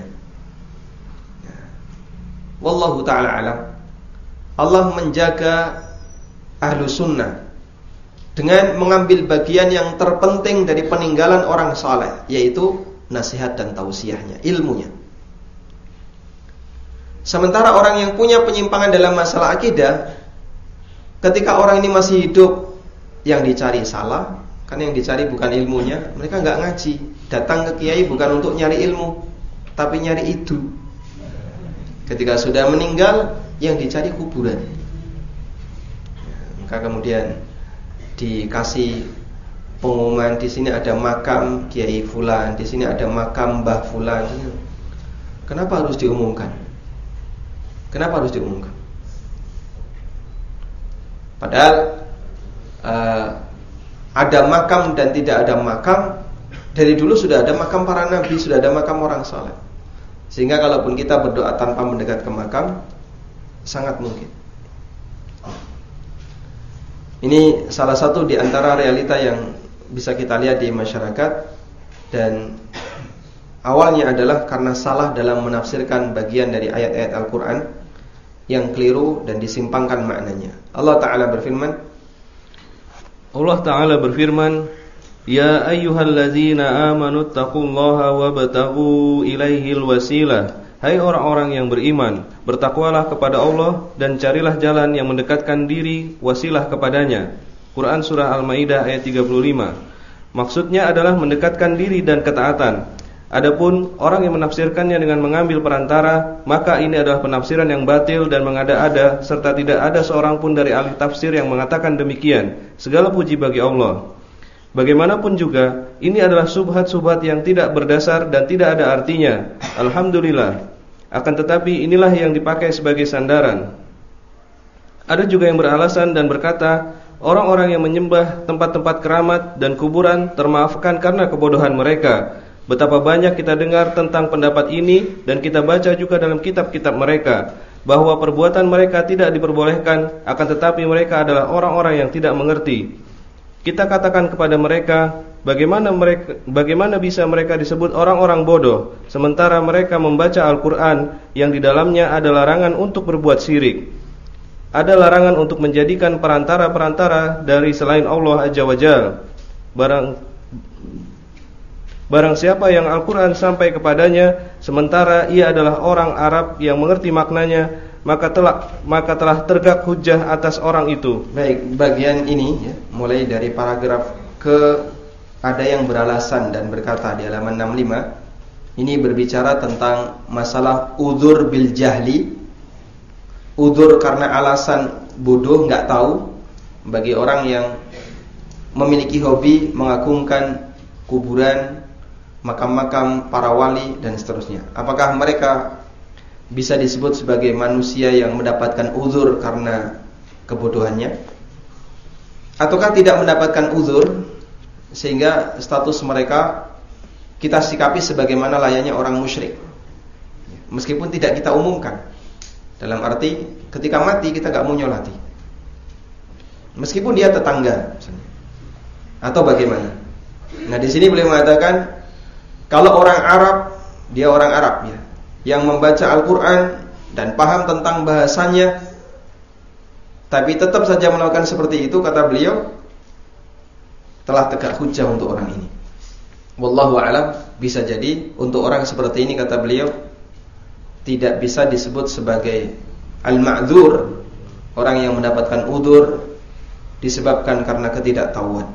Wallahu ta'ala alam. Allah menjaga ahlu sunnah dengan mengambil bagian yang terpenting dari peninggalan orang saleh, yaitu nasihat dan tausiahnya, ilmunya. Sementara orang yang punya penyimpangan dalam masalah akidah, ketika orang ini masih hidup, yang dicari salah, kan yang dicari bukan ilmunya. Mereka nggak ngaji, datang ke kiai bukan untuk nyari ilmu, tapi nyari itu. Ketika sudah meninggal, yang dicari kuburan. Maka kemudian dikasih pengumuman, di sini ada makam Kiai Fulan, di sini ada makam Mbah Fulan. Kenapa harus diumumkan? Kenapa harus diumumkan? Padahal uh, ada makam dan tidak ada makam. Dari dulu sudah ada makam para nabi, sudah ada makam orang saleh. Sehingga kalaupun kita berdoa tanpa mendekat ke makam, sangat mungkin. Ini salah satu di antara realita yang bisa kita lihat di masyarakat. Dan awalnya adalah karena salah dalam menafsirkan bagian dari ayat-ayat Al-Quran yang keliru dan disimpangkan maknanya. Allah Ta'ala berfirman, Allah Ta'ala berfirman, Ya ayyuhallazina amanu taqullaha wabtaghu ilaihil wasilah. Hai orang-orang yang beriman, bertakwalah kepada Allah dan carilah jalan yang mendekatkan diri wasilah kepadanya. Quran Surah Al-Maidah ayat tiga puluh lima. Maksudnya adalah mendekatkan diri dan ketaatan. Adapun orang yang menafsirkannya dengan mengambil perantara, maka ini adalah penafsiran yang batil dan mengada-ada, serta tidak ada seorang pun dari ahli tafsir yang mengatakan demikian. Segala puji bagi Allah. Bagaimanapun juga, ini adalah subhat-subhat yang tidak berdasar dan tidak ada artinya. Alhamdulillah. Akan tetapi inilah yang dipakai sebagai sandaran. Ada juga yang beralasan dan berkata, orang-orang yang menyembah tempat-tempat keramat dan kuburan termaafkan karena kebodohan mereka. Betapa banyak kita dengar tentang pendapat ini dan kita baca juga dalam kitab-kitab mereka, bahwa perbuatan mereka tidak diperbolehkan, akan tetapi mereka adalah orang-orang yang tidak mengerti. Kita katakan kepada mereka, bagaimana mereka, bagaimana bisa mereka disebut orang-orang bodoh, sementara mereka membaca Al-Quran yang di dalamnya ada larangan untuk berbuat syirik. Ada larangan untuk menjadikan perantara-perantara dari selain Allah Azza wa Jalla. Barang Barang siapa yang Al-Quran sampai kepadanya, sementara ia adalah orang Arab yang mengerti maknanya, maka telah maka telah tegak hujjah atas orang itu. Baik, bagian ini ya, mulai dari paragraf ke ada yang beralasan dan berkata di halaman enam puluh lima, ini berbicara tentang masalah udzur bil jahli. Udzur karena alasan bodoh, nggak tahu, bagi orang yang memiliki hobi mengagungkan kuburan, makam-makam para wali dan seterusnya. Apakah mereka bisa disebut sebagai manusia yang mendapatkan uzur karena kebodohannya, ataukah tidak mendapatkan uzur sehingga status mereka kita sikapi sebagaimana layaknya orang musyrik, meskipun tidak kita umumkan. Dalam arti ketika mati kita gak mau nyolati, meskipun dia tetangga misalnya. Atau bagaimana? Nah, di sini beliau mengatakan kalau orang Arab, dia orang Arab ya, yang membaca Al-Quran dan paham tentang bahasanya, tapi tetap saja melakukan seperti itu, kata beliau, telah tegak hujjah untuk orang ini. Wallahu a'lam, bisa jadi untuk orang seperti ini, kata beliau, tidak bisa disebut sebagai al-ma'dzur, orang yang mendapatkan udzur disebabkan karena ketidaktahuan.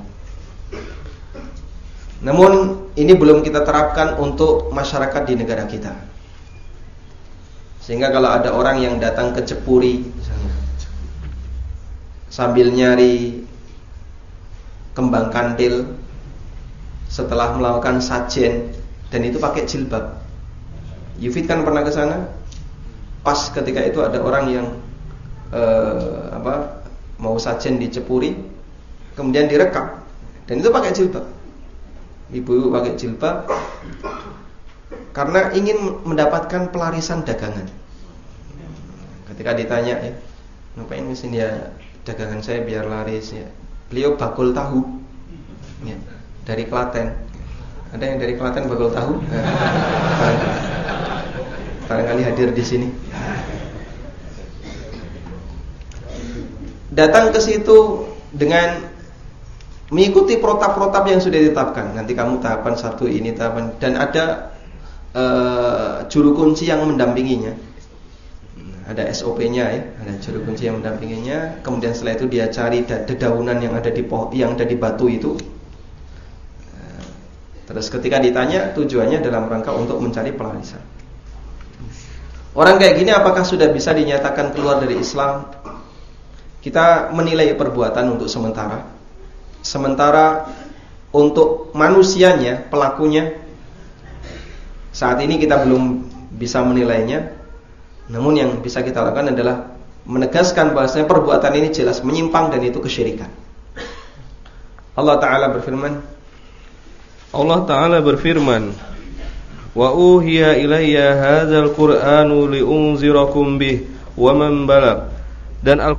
Namun ini belum kita terapkan untuk masyarakat di negara kita. Sehingga kalau ada orang yang datang ke Cepuri misalnya, sambil nyari kembang kantil setelah melakukan sajen, dan itu pakai jilbab. Yufid kan pernah ke sana. Pas ketika itu ada orang yang eh, apa mau sajen di Cepuri, kemudian direkam, dan itu pakai jilbab. Ibu pakai jilbab karena ingin mendapatkan pelarisan dagangan. Ketika ditanya, ya, ngapain di sini ya, dagangan saya biar laris ya. Beliau bakul tahu ya, dari Klaten. Ada yang dari Klaten bakul tahu? Nah, barangkali hadir di sini. Datang ke situ dengan mengikuti protap-protap yang sudah ditetapkan. Nanti kamu tahapan satu ini tahapan, dan ada uh, juru kunci yang mendampinginya. Ada S O P-nya ya, ada juru kunci yang mendampinginya. Kemudian setelah itu dia cari dedaunan yang ada di pohon, yang ada di batu itu. Terus ketika ditanya, tujuannya dalam rangka untuk mencari pelarisan. Orang kayak gini apakah sudah bisa dinyatakan keluar dari Islam? Kita menilai perbuatan untuk sementara. Sementara untuk manusianya, pelakunya, saat ini kita belum bisa menilainya. Namun yang bisa kita lakukan adalah menegaskan bahwasanya perbuatan ini jelas menyimpang dan itu kesyirikan. Allah Ta'ala berfirman, Allah Ta'ala berfirman, wa uhiya ilayya hadzal qur'anu liunzirakum bih wa man balag. Dan al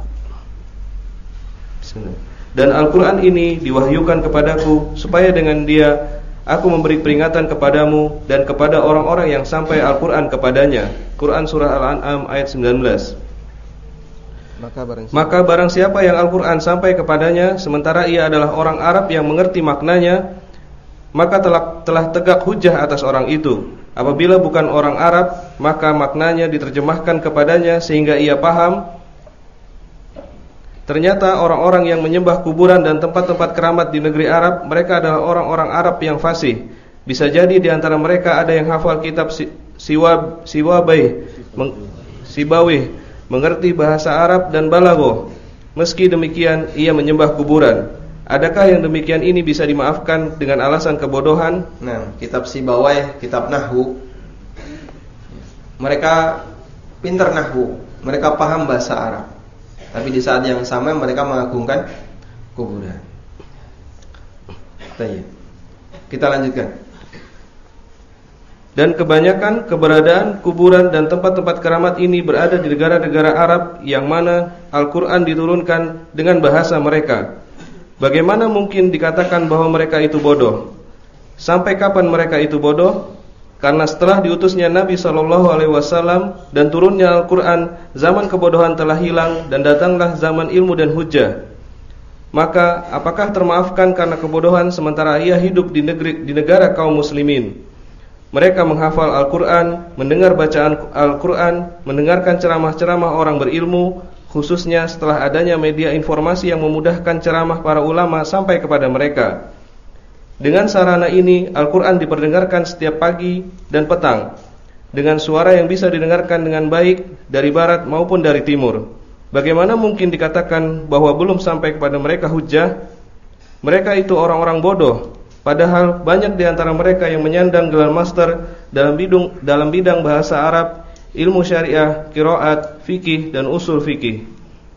Dan Al-Quran ini diwahyukan kepadaku supaya dengan dia aku memberi peringatan kepadamu dan kepada orang-orang yang sampai Al-Quran kepadanya. Quran surah Al-An'am ayat sembilan belas. Maka barang, Maka barang siapa yang Al-Quran sampai kepadanya sementara ia adalah orang Arab yang mengerti maknanya, maka telah, telah tegak hujjah atas orang itu. Apabila bukan orang Arab, maka maknanya diterjemahkan kepadanya sehingga ia paham. Ternyata orang-orang yang menyembah kuburan dan tempat-tempat keramat di negeri Arab, mereka adalah orang-orang Arab yang fasih. Bisa jadi di antara mereka ada yang hafal kitab Siwab, Siwabih, meng, Sibawih, mengerti bahasa Arab dan balaghah. Meski demikian, ia menyembah kuburan. Adakah yang demikian ini bisa dimaafkan dengan alasan kebodohan? Nah, kitab Sibawih, kitab Nahwu, mereka pintar Nahwu, mereka paham bahasa Arab. Tapi di saat yang sama mereka mengagungkan kuburan. Kita lanjutkan. Dan kebanyakan keberadaan kuburan dan tempat-tempat keramat ini berada di negara-negara Arab yang mana Al-Quran diturunkan dengan bahasa mereka. Bagaimana mungkin dikatakan bahwa mereka itu bodoh? Sampai kapan mereka itu bodoh? Karena setelah diutusnya Nabi shallallahu alaihi wasallam dan turunnya Al-Quran, zaman kebodohan telah hilang dan datanglah zaman ilmu dan hujjah. Maka apakah termaafkan karena kebodohan sementara ia hidup di negeri di negara kaum muslimin? Mereka menghafal Al-Quran, mendengar bacaan Al-Quran, mendengarkan ceramah-ceramah orang berilmu, khususnya setelah adanya media informasi yang memudahkan ceramah para ulama sampai kepada mereka. Dengan sarana ini, Al-Quran diperdengarkan setiap pagi dan petang, dengan suara yang bisa didengarkan dengan baik dari barat maupun dari timur. Bagaimana mungkin dikatakan bahwa belum sampai kepada mereka hujjah? Mereka itu orang-orang bodoh. Padahal banyak di antara mereka yang menyandang gelar master dalam bidang, dalam bidang bahasa Arab ilmu syariah, qiraat, fikih dan usul fikih.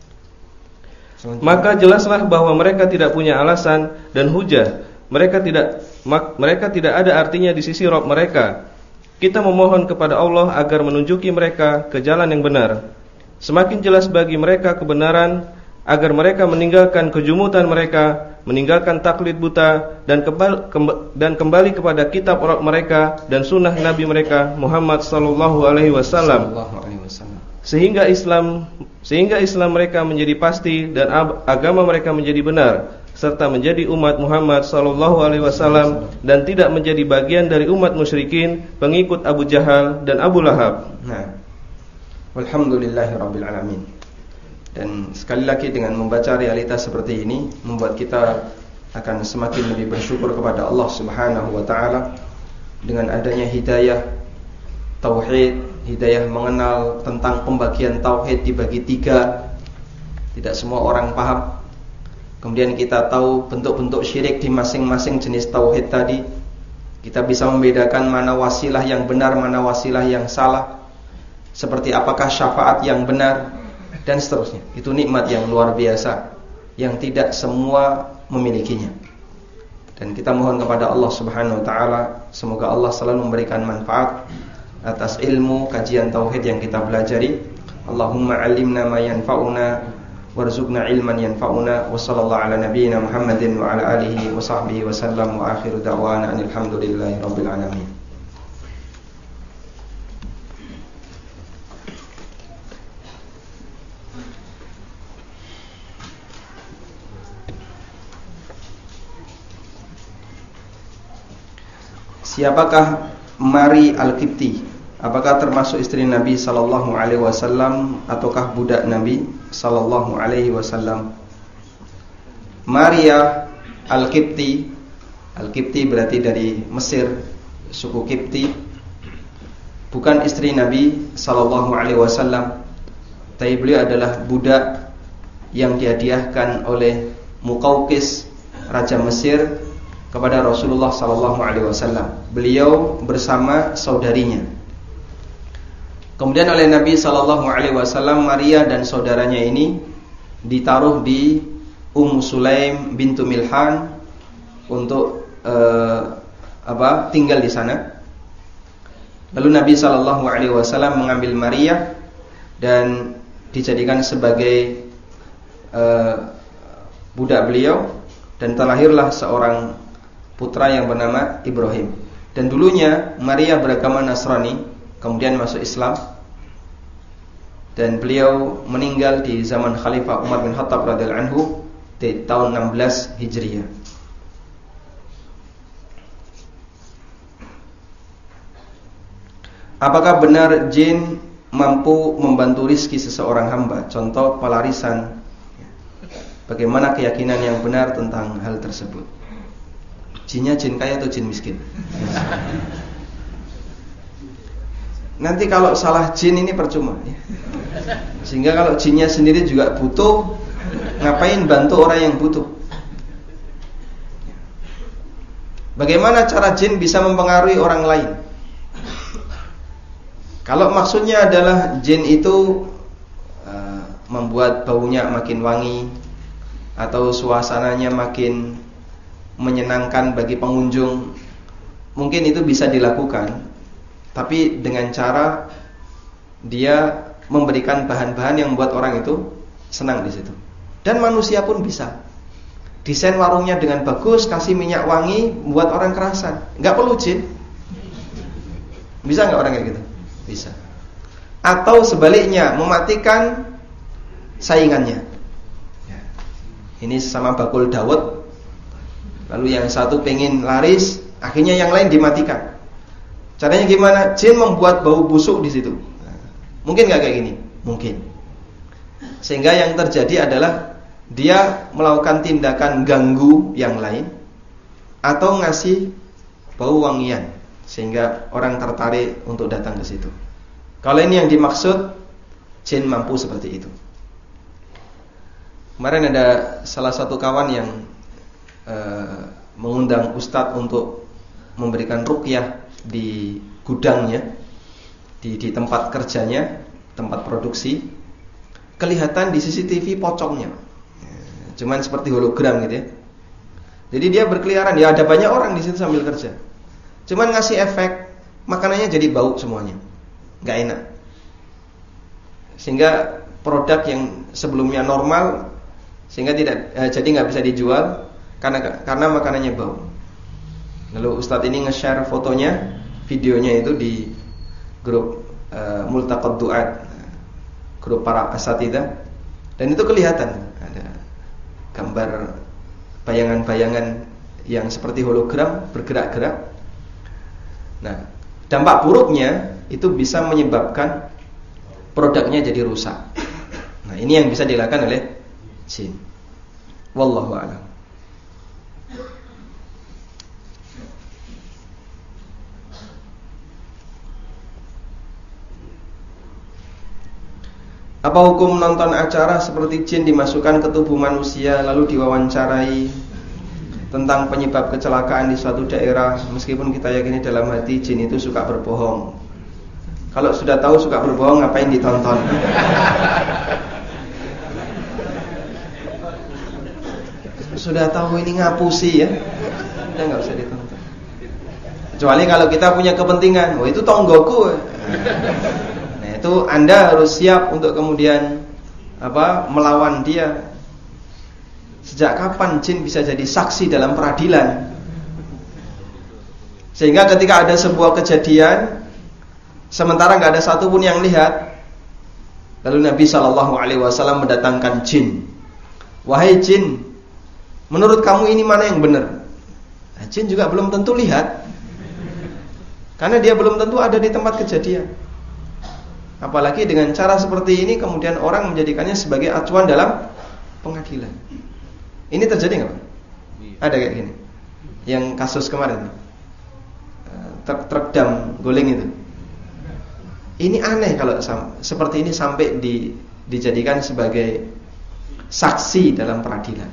Maka jelaslah bahwa mereka tidak punya alasan dan hujah. Mereka tidak mak, mereka tidak ada artinya di sisi Rabb mereka. Kita memohon kepada Allah agar menunjuki mereka ke jalan yang benar. Semakin jelas bagi mereka kebenaran, agar mereka meninggalkan kejumutan mereka, meninggalkan taklid buta dan kembali, dan kembali kepada kitab Rabb mereka dan sunnah Nabi mereka Muhammad sallallahu alaihi wasallam. Sehingga Islam sehingga Islam mereka menjadi pasti dan agama mereka menjadi benar, serta menjadi umat Muhammad sallallahu alaihi wasallam dan tidak menjadi bagian dari umat musyrikin pengikut Abu Jahal dan Abu Lahab. Nah, walhamdulillahirabbil alamin. Dan sekali lagi dengan membaca realitas seperti ini membuat kita akan semakin lebih bersyukur kepada Allah Subhanahu wa taala dengan adanya hidayah tauhid, hidayah mengenal tentang pembagian tauhid dibagi tiga. Tidak semua orang paham. Kemudian kita tahu bentuk-bentuk syirik di masing-masing jenis tauhid tadi. Kita bisa membedakan mana wasilah yang benar, mana wasilah yang salah. Seperti apakah syafaat yang benar dan seterusnya. Itu nikmat yang luar biasa yang tidak semua memilikinya. Dan kita mohon kepada Allah Subhanahu wa taala semoga Allah selalu memberikan manfaat atas ilmu kajian tauhid yang kita pelajari. Allahumma 'allimna ma yanfa'una warzuqna ilman yanfa'una wa sallallahu ala nabiyyina Muhammadin wa ala alihi wa sahbihi wa sallam wa akhiru da'wana alhamdulillahi rabbil alamin. Siapakah Mari Al-Qibti? Apakah termasuk istri Nabi sallallahu alaihi wasallam ataukah budak Nabi sallallahu alaihi wasallam? Maria Al-Qibti, Al-Qibti berarti dari Mesir, suku Qibti, bukan istri Nabi sallallahu alaihi wasallam, tapi beliau adalah budak yang dihadiahkan oleh Muqawqis raja Mesir kepada Rasulullah sallallahu alaihi wasallam. Beliau bersama saudarinya. Kemudian oleh Nabi sallallahu alaihi wasallam Maria dan saudaranya ini ditaruh di Ummu Sulaim bintu Milhan untuk uh, apa? tinggal di sana. Lalu Nabi sallallahu alaihi wasallam mengambil Maria dan dijadikan sebagai uh, budak beliau dan terlahirlah seorang putra yang bernama Ibrahim. Dan dulunya Maria beragama Nasrani, kemudian masuk Islam. Dan beliau meninggal di zaman Khalifah Umar bin Khattab radhiyallahu anhu di tahun enam belas Hijriah. Apakah benar jin mampu membantu rizki seseorang hamba? Contoh pelarisan. Bagaimana keyakinan yang benar tentang hal tersebut? Jinnya jin kaya atau jin miskin? Nanti kalau salah jin ini percuma ya. Sehingga kalau jinnya sendiri juga butuh, ngapain bantu orang yang butuh? Bagaimana cara jin bisa mempengaruhi orang lain? Kalau maksudnya adalah jin itu uh, membuat baunya makin wangi atau suasananya makin menyenangkan bagi pengunjung, mungkin itu bisa dilakukan, tapi dengan cara dia memberikan bahan-bahan yang membuat orang itu senang di situ. Dan manusia pun bisa desain warungnya dengan bagus, kasih minyak wangi, buat orang kerasan, nggak perlu jin. Bisa nggak orang kayak gitu? Bisa. Atau sebaliknya, mematikan saingannya. Ini sama bakul Dawud. Lalu yang satu pengen laris, akhirnya yang lain dimatikan. Caranya gimana? Jin membuat bau busuk di situ. Mungkin nggak kayak gini? Mungkin. Sehingga yang terjadi adalah dia melakukan tindakan ganggu yang lain atau ngasih bau wangian sehingga orang tertarik untuk datang ke situ. Kalau ini yang dimaksud, jin mampu seperti itu. Kemarin ada salah satu kawan yang Uh, mengundang ustadz untuk memberikan ruqyah di gudangnya, di di, di tempat kerjanya, tempat produksi, kelihatan di C C T V pocongnya. Cuman seperti hologram gitu ya. Jadi dia berkeliaran, ya ada banyak orang di situ sambil kerja. Cuman ngasih efek makanannya jadi bau semuanya, nggak enak. Sehingga produk yang sebelumnya normal, sehingga tidak eh, jadi nggak bisa dijual karena karena makanannya bau. Lalu Ustadz ini nge-share fotonya, videonya itu di grup uh, Multaqad Du'at, grup para asatidzah, dan itu kelihatan ada gambar bayangan-bayangan yang seperti hologram bergerak-gerak. Nah, dampak buruknya itu bisa menyebabkan produknya jadi rusak. Nah, ini yang bisa dilakukan oleh jin. Wallahu a'lam. Apa hukum nonton acara seperti jin dimasukkan ke tubuh manusia lalu diwawancarai tentang penyebab kecelakaan di suatu daerah, meskipun kita yakini dalam hati jin itu suka berbohong. Kalau sudah tahu suka berbohong, ngapain ditonton? Sudah tahu ini ngapusi ya, udah nggak usah ditonton. Kecuali kalau kita punya kepentingan, oh itu tonggoku. Itu Anda harus siap untuk kemudian apa melawan dia. Sejak kapan jin bisa jadi saksi dalam peradilan? Sehingga ketika ada sebuah kejadian, sementara nggak ada satupun yang lihat, lalu Nabi shallallahu alaihi wasallam mendatangkan jin. Wahai jin, menurut kamu ini mana yang benar? Nah, jin juga belum tentu lihat, karena dia belum tentu ada di tempat kejadian. Apalagi dengan cara seperti ini kemudian orang menjadikannya sebagai acuan dalam pengadilan. Ini terjadi nggak Pak? Ada kayak gini. Yang kasus kemarin truk dam guling itu. Ini aneh kalau seperti ini sampai di, dijadikan sebagai saksi dalam peradilan.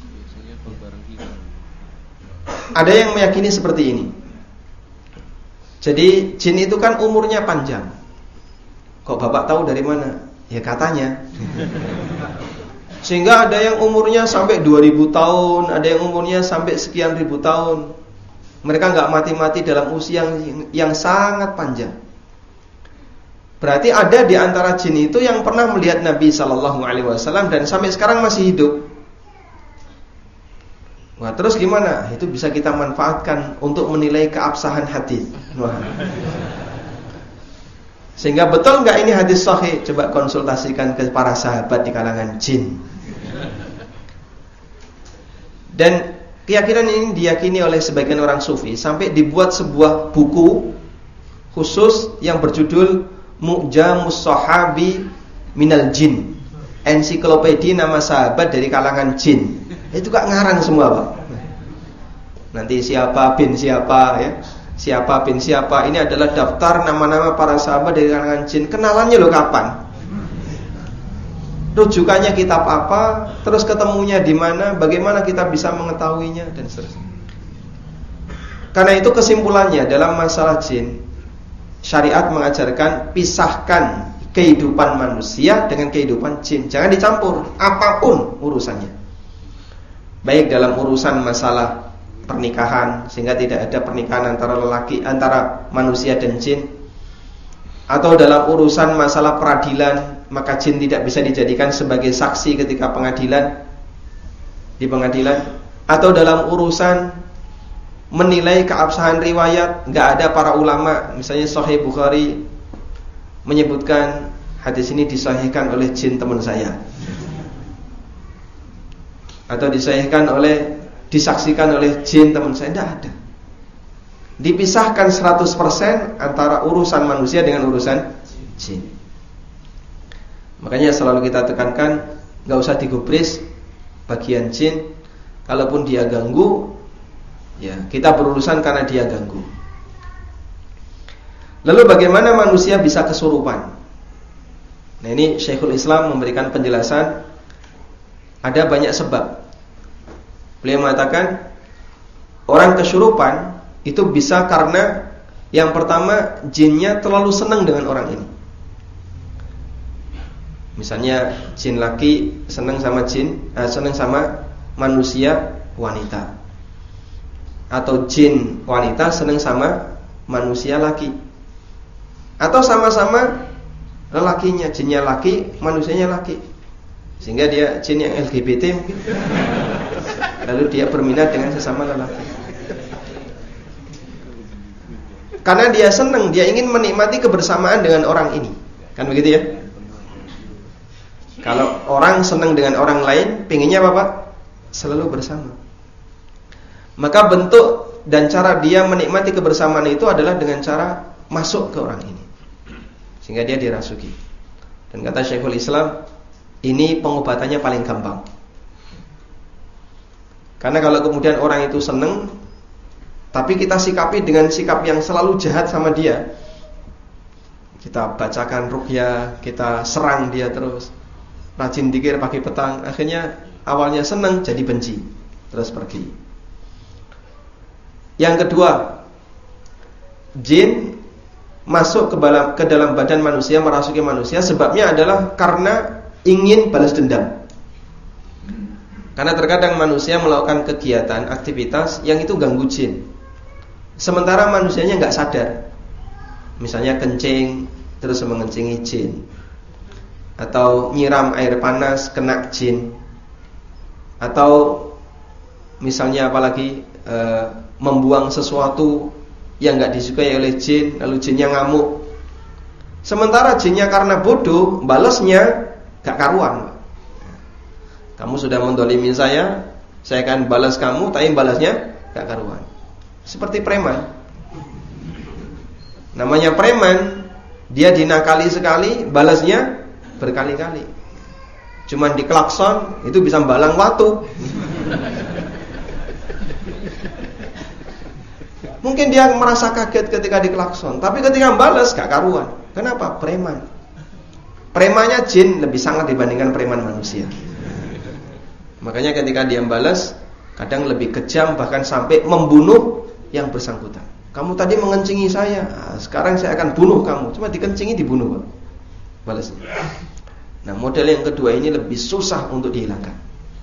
Ada yang meyakini seperti ini. Jadi jin itu kan umurnya panjang. Kok Bapak tahu dari mana? Ya katanya. Sehingga ada yang umurnya sampai dua ribu tahun, ada yang umurnya sampai sekian ribu tahun. Mereka nggak mati-mati dalam usia yang, yang sangat panjang. Berarti ada di antara jin itu yang pernah melihat Nabi shallallahu alaihi wasallam dan sampai sekarang masih hidup. Wah, terus gimana? Itu bisa kita manfaatkan untuk menilai keabsahan hadis. Wah. Sehingga betul nggak ini hadis sahih? Coba konsultasikan ke para sahabat di kalangan jin. Dan keyakinan ini diyakini oleh sebagian orang sufi sampai dibuat sebuah buku khusus yang berjudul Mu'jamus Sahabi Minal Jin, ensiklopedi nama sahabat dari kalangan jin. Itu gak ngarang semua Pak. Nanti siapa bin siapa ya, siapa bin siapa. Ini adalah daftar nama-nama para sahabat dari kalangan jin. Kenalannya loh kapan, rujukannya kitab apa, terus ketemunya di mana, bagaimana kita bisa mengetahuinya, dan seterusnya. Karena itu kesimpulannya dalam masalah jin, syariat mengajarkan pisahkan kehidupan manusia dengan kehidupan jin. Jangan dicampur apapun urusannya. Baik dalam urusan masalah pernikahan, sehingga tidak ada pernikahan antara lelaki, antara manusia dan jin, atau dalam urusan masalah peradilan, maka jin tidak bisa dijadikan sebagai saksi ketika pengadilan, di pengadilan, atau dalam urusan menilai keabsahan riwayat, nggak ada para ulama, misalnya Sahih Bukhari menyebutkan hadis ini disahihkan oleh jin teman saya, atau disahihkan oleh, disaksikan oleh jin teman saya, tidak ada. Dipisahkan seratus persen antara urusan manusia dengan urusan jin. Makanya selalu kita tekankan, gak usah digubris bagian jin. Kalaupun dia ganggu, ya kita berurusan karena dia ganggu. Lalu bagaimana manusia bisa kesurupan? Nah ini Syekhul Islam memberikan penjelasan. Ada banyak sebab. Beliau mengatakan orang kesurupan itu bisa karena Yang pertama, jinnya terlalu senang dengan orang ini. Misalnya jin laki senang sama jin, eh, senang sama manusia wanita, atau jin wanita senang sama manusia laki, atau sama-sama lelakinya, jinnya laki, manusianya laki, sehingga dia jin yang L G B T mungkin. Lalu dia berminat dengan sesama lelaki. Karena dia senang, dia ingin menikmati kebersamaan dengan orang ini. Kan begitu ya? Kalau orang senang dengan orang lain, pengennya apa Pak? Selalu bersama. Maka bentuk dan cara dia menikmati kebersamaan itu adalah dengan cara masuk ke orang ini, sehingga dia dirasuki. Dan kata Syekhul Islam, ini pengobatannya paling gampang. Karena kalau kemudian orang itu senang, tapi kita sikapi dengan sikap yang selalu jahat sama dia, kita bacakan ruqyah, kita serang dia terus, rajin dzikir pagi petang, akhirnya awalnya senang jadi benci, terus pergi. Yang kedua, jin masuk ke dalam, ke dalam badan manusia, merasuki manusia, sebabnya adalah karena ingin balas dendam. Karena terkadang manusia melakukan kegiatan, aktivitas yang itu ganggu jin, sementara manusianya nggak sadar. Misalnya kencing, terus mengencingi jin, atau nyiram air panas kena jin, atau misalnya apalagi e, membuang sesuatu yang nggak disukai oleh jin, lalu jinnya ngamuk. Sementara jinnya karena bodoh, balasnya gak karuan. Kamu sudah mendolimi saya, saya akan balas kamu, tapi balasnya gak karuan. Seperti preman. Namanya preman, dia dinakali sekali, balasnya berkali-kali. Cuman di klakson itu bisa balang watu. Mungkin dia merasa kaget ketika di klakson, tapi ketika balas gak karuan. Kenapa? Preman. Premannya jin lebih sangat dibandingkan preman manusia. Makanya ketika dia balas, kadang lebih kejam, bahkan sampai membunuh yang bersangkutan. Kamu tadi mengencingi saya, nah, sekarang saya akan bunuh kamu. Cuma dikencingi dibunuh, Pak. Balasnya. Nah, model yang kedua ini lebih susah untuk dihilangkan.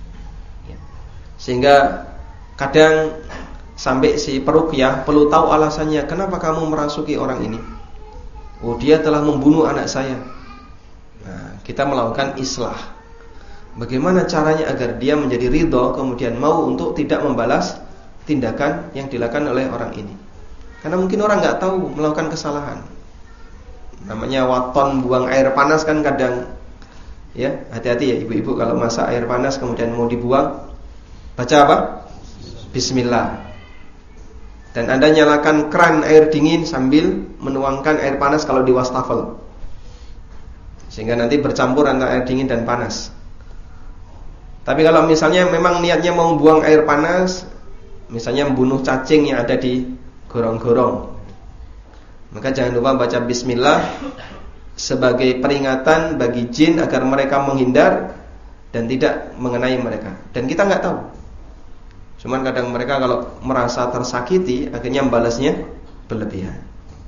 Sehingga kadang sampai si peruqyah perlu tahu alasannya, kenapa kamu merasuki orang ini? Oh, dia telah membunuh anak saya. Nah, kita melakukan islah. Bagaimana caranya agar dia menjadi ridho, kemudian mau untuk tidak membalas tindakan yang dilakukan oleh orang ini. Karena mungkin orang nggak tahu melakukan kesalahan. Namanya waton buang air panas kan kadang, ya hati-hati ya ibu-ibu kalau masak air panas kemudian mau dibuang, baca apa? Bismillah. Dan Anda nyalakan keran air dingin sambil menuangkan air panas kalau di wastafel, sehingga nanti bercampur antara air dingin dan panas. Tapi kalau misalnya memang niatnya mau buang air panas, misalnya membunuh cacing yang ada di gorong-gorong, maka jangan lupa baca bismillah sebagai peringatan bagi jin agar mereka menghindar dan tidak mengenai mereka. Dan kita nggak tahu. Cuman kadang mereka kalau merasa tersakiti, akhirnya membalasnya berlebihan.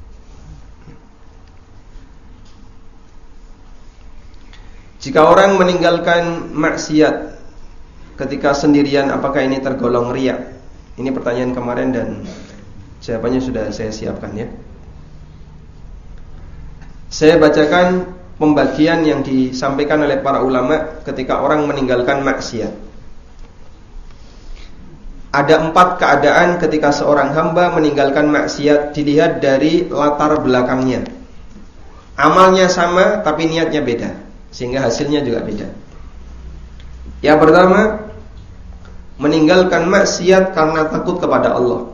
Jika orang meninggalkan maksiat ketika sendirian, apakah ini tergolong riya? Ini pertanyaan kemarin dan jawabannya sudah saya siapkan ya. Saya bacakan pembagian yang disampaikan oleh para ulama ketika orang meninggalkan maksiat. Ada empat keadaan ketika seorang hamba meninggalkan maksiat, dilihat dari latar belakangnya. Amalnya sama tapi niatnya beda, sehingga hasilnya juga beda. Yang pertama, meninggalkan maksiat karena takut kepada Allah,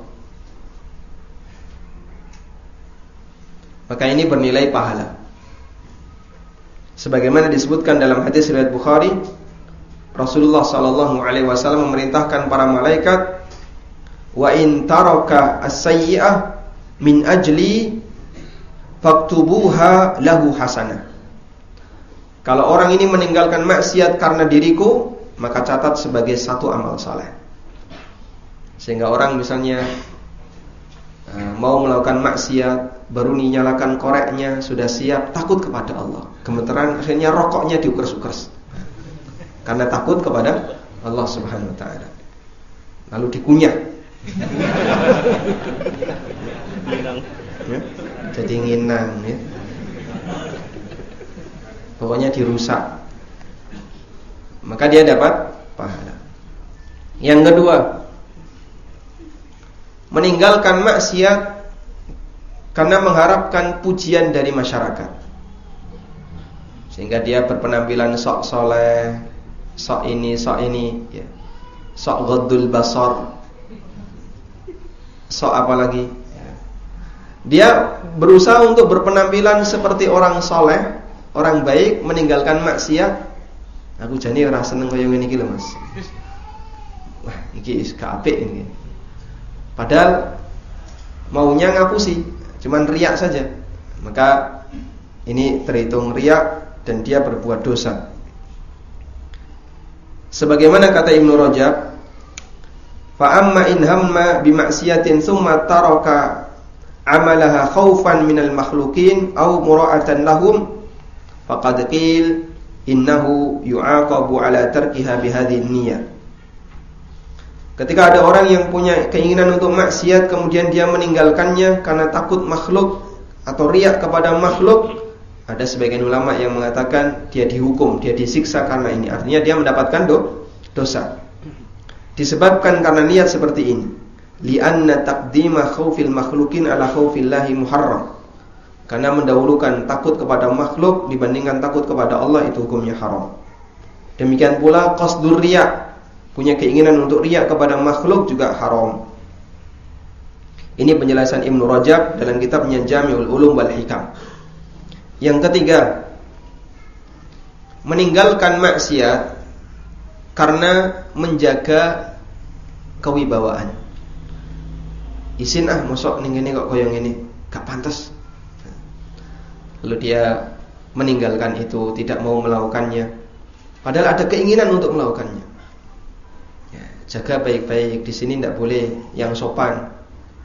maka ini bernilai pahala. Sebagaimana disebutkan dalam hadis riwayat Bukhari, Rasulullah sallallahu alaihi wasallam memerintahkan para malaikat, wa in taraka as-sayyi'ah min ajli faktubuha lahu hasanah. Kalau orang ini meninggalkan maksiat karena diriku, maka catat sebagai satu amal saleh. Sehingga orang misalnya mau melakukan maksiat, baru nyalakan koreknya, sudah siap, takut kepada Allah. Gemeteran, akhirnya rokoknya diukers-ukers karena takut kepada Allah Subhanahu wa taala. Lalu dikunyah. Ya, jadi nginang ya. Pokoknya dirusak. Maka dia dapat pahala. Yang kedua, meninggalkan maksiat karena mengharapkan pujian dari masyarakat, sehingga dia berpenampilan sok soleh, sok ini, sok ini ya. Sok ghaddul basar, sok apa lagi ya. Dia berusaha untuk berpenampilan seperti orang soleh, orang baik, meninggalkan maksiat. Aku jane ora seneng kaya ngene iki lho Mas. Wah, iki wis gak apik ini. Padahal maunya ngapusi, cuman riak saja. Maka ini terhitung riak dan dia berbuat dosa. Sebagaimana kata Ibnu Rajab, fa amma in hamma bi maksiatin tsumma taraka amalaha khaufan minal makhluqin aw mura'atan lahum faqad qil innahu yu'aqabu ala tarkiha bihadhihi niyyah. Ketika ada orang yang punya keinginan untuk maksiat kemudian dia meninggalkannya karena takut makhluk atau riak kepada makhluk, ada sebagian ulama yang mengatakan dia dihukum, dia disiksa karena ini. Artinya dia mendapatkan do, dosa. Disebabkan karena niat seperti ini. Li'anna taqdima khaufil makhlukin ala khaufillahi muharram. Karena mendahulukan takut kepada makhluk dibandingkan takut kepada Allah itu hukumnya haram. Demikian pula qasdur riya, punya keinginan untuk riya kepada makhluk juga haram. Ini penjelasan Ibnu Rajab dalam kitabnya Jami'ul Ulum wal Hikam. Yang ketiga, meninggalkan maksiat karena menjaga kewibawaan. Isin ah mosok ning ngene kok koyo ngene, gak pantas. Lalu dia meninggalkan itu, tidak mau melakukannya, padahal ada keinginan untuk melakukannya. Ya, jaga baik-baik, di sini tidak boleh yang sopan.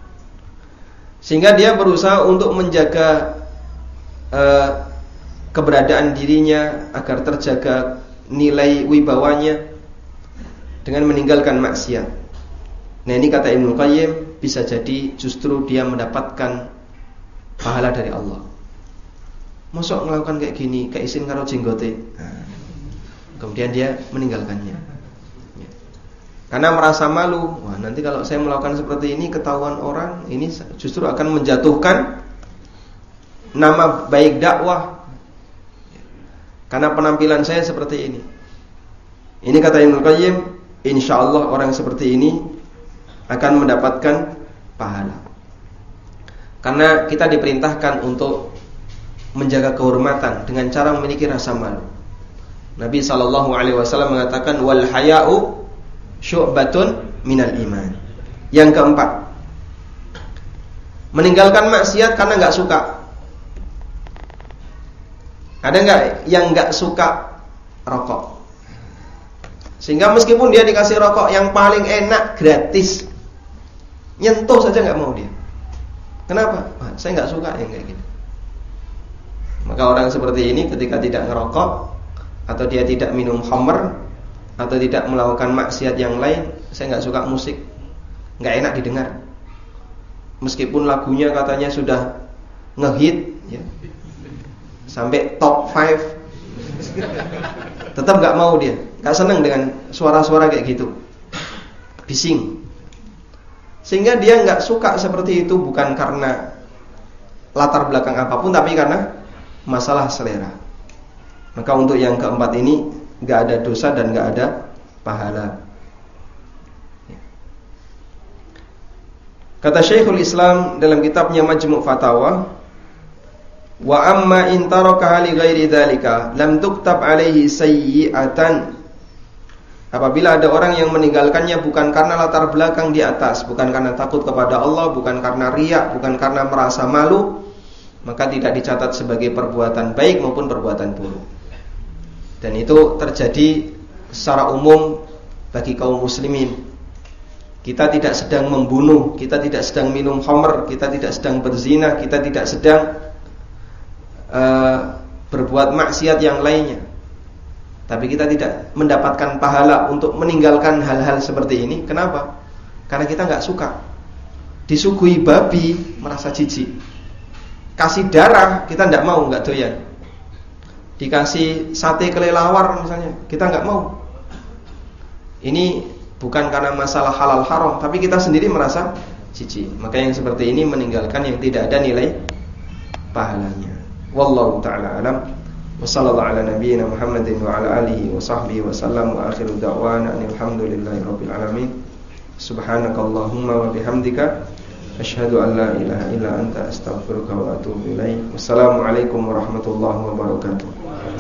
Sehingga dia berusaha untuk menjaga uh, keberadaan dirinya agar terjaga nilai wibawanya dengan meninggalkan maksiat. Nah ini kata Ibnu Qayyim, bisa jadi justru dia mendapatkan pahala dari Allah. Mosok melakukan kayak gini, kayak isin karo jenggote. Nah, kemudian dia meninggalkannya. Ya. Karena merasa malu. Wah, nanti kalau saya melakukan seperti ini ketahuan orang, ini justru akan menjatuhkan nama baik dakwah. Ya. Karena penampilan saya seperti ini. Ini kata Ibnu Qayyim, insyaallah orang seperti ini akan mendapatkan pahala. Karena kita diperintahkan untuk menjaga kehormatan dengan cara memiliki rasa malu. Nabi sallallahu alaihi wasallam mengatakan wal haya'u syu'batun minal iman. Yang keempat, meninggalkan maksiat karena enggak suka. Ada enggak yang enggak suka rokok? Sehingga meskipun dia dikasih rokok yang paling enak gratis, nyentuh saja enggak mau dia. Kenapa? Wah, saya enggak suka yang kayak gini. Maka orang seperti ini ketika tidak ngerokok atau dia tidak minum khamr atau tidak melakukan maksiat yang lain, saya enggak suka musik, enggak enak didengar. Meskipun lagunya katanya sudah ngehit ya, sampai top lima, tetap enggak mau dia, enggak senang dengan suara-suara kayak gitu, bising. Sehingga dia enggak suka seperti itu bukan karena latar belakang apapun, tapi karena masalah selera. Maka untuk yang keempat ini enggak ada dosa dan enggak ada pahala. Kata Syekhul Islam dalam kitabnya Majmu' Fatawa, wa amma in taraka li ghairi dzalika lam tuktab alaihi sayyi'atan. Apabila ada orang yang meninggalkannya bukan karena latar belakang di atas, bukan karena takut kepada Allah, bukan karena riya, bukan karena merasa malu, maka tidak dicatat sebagai perbuatan baik maupun perbuatan buruk. Dan itu terjadi secara umum bagi kaum muslimin. Kita tidak sedang membunuh, kita tidak sedang minum khamr, kita tidak sedang berzina, kita tidak sedang uh, berbuat maksiat yang lainnya. Tapi kita tidak mendapatkan pahala untuk meninggalkan hal-hal seperti ini. Kenapa? Karena kita nggak suka. Disuguhi babi, merasa jijik. Kasih darah, kita nggak mau, nggak doyan. Dikasih sate kelelawar misalnya, kita nggak mau. Ini bukan karena masalah halal haram, tapi kita sendiri merasa jijik. Maka yang seperti ini meninggalkan yang tidak ada nilai pahalanya. Wallahu ta'ala alam. Wa sallallahu ala nabiyyina Muhammadin wa ala alihi wa sahbihi wa sallam. Wa akhiru da'wana alhamdulillahi rabbil alamin. Subhanakallahumma wa bihamdika asyhadu an la ilaha illa anta astaghfiruka wa atubu ilaik. Wassalamualaikum warahmatullahi wabarakatuh.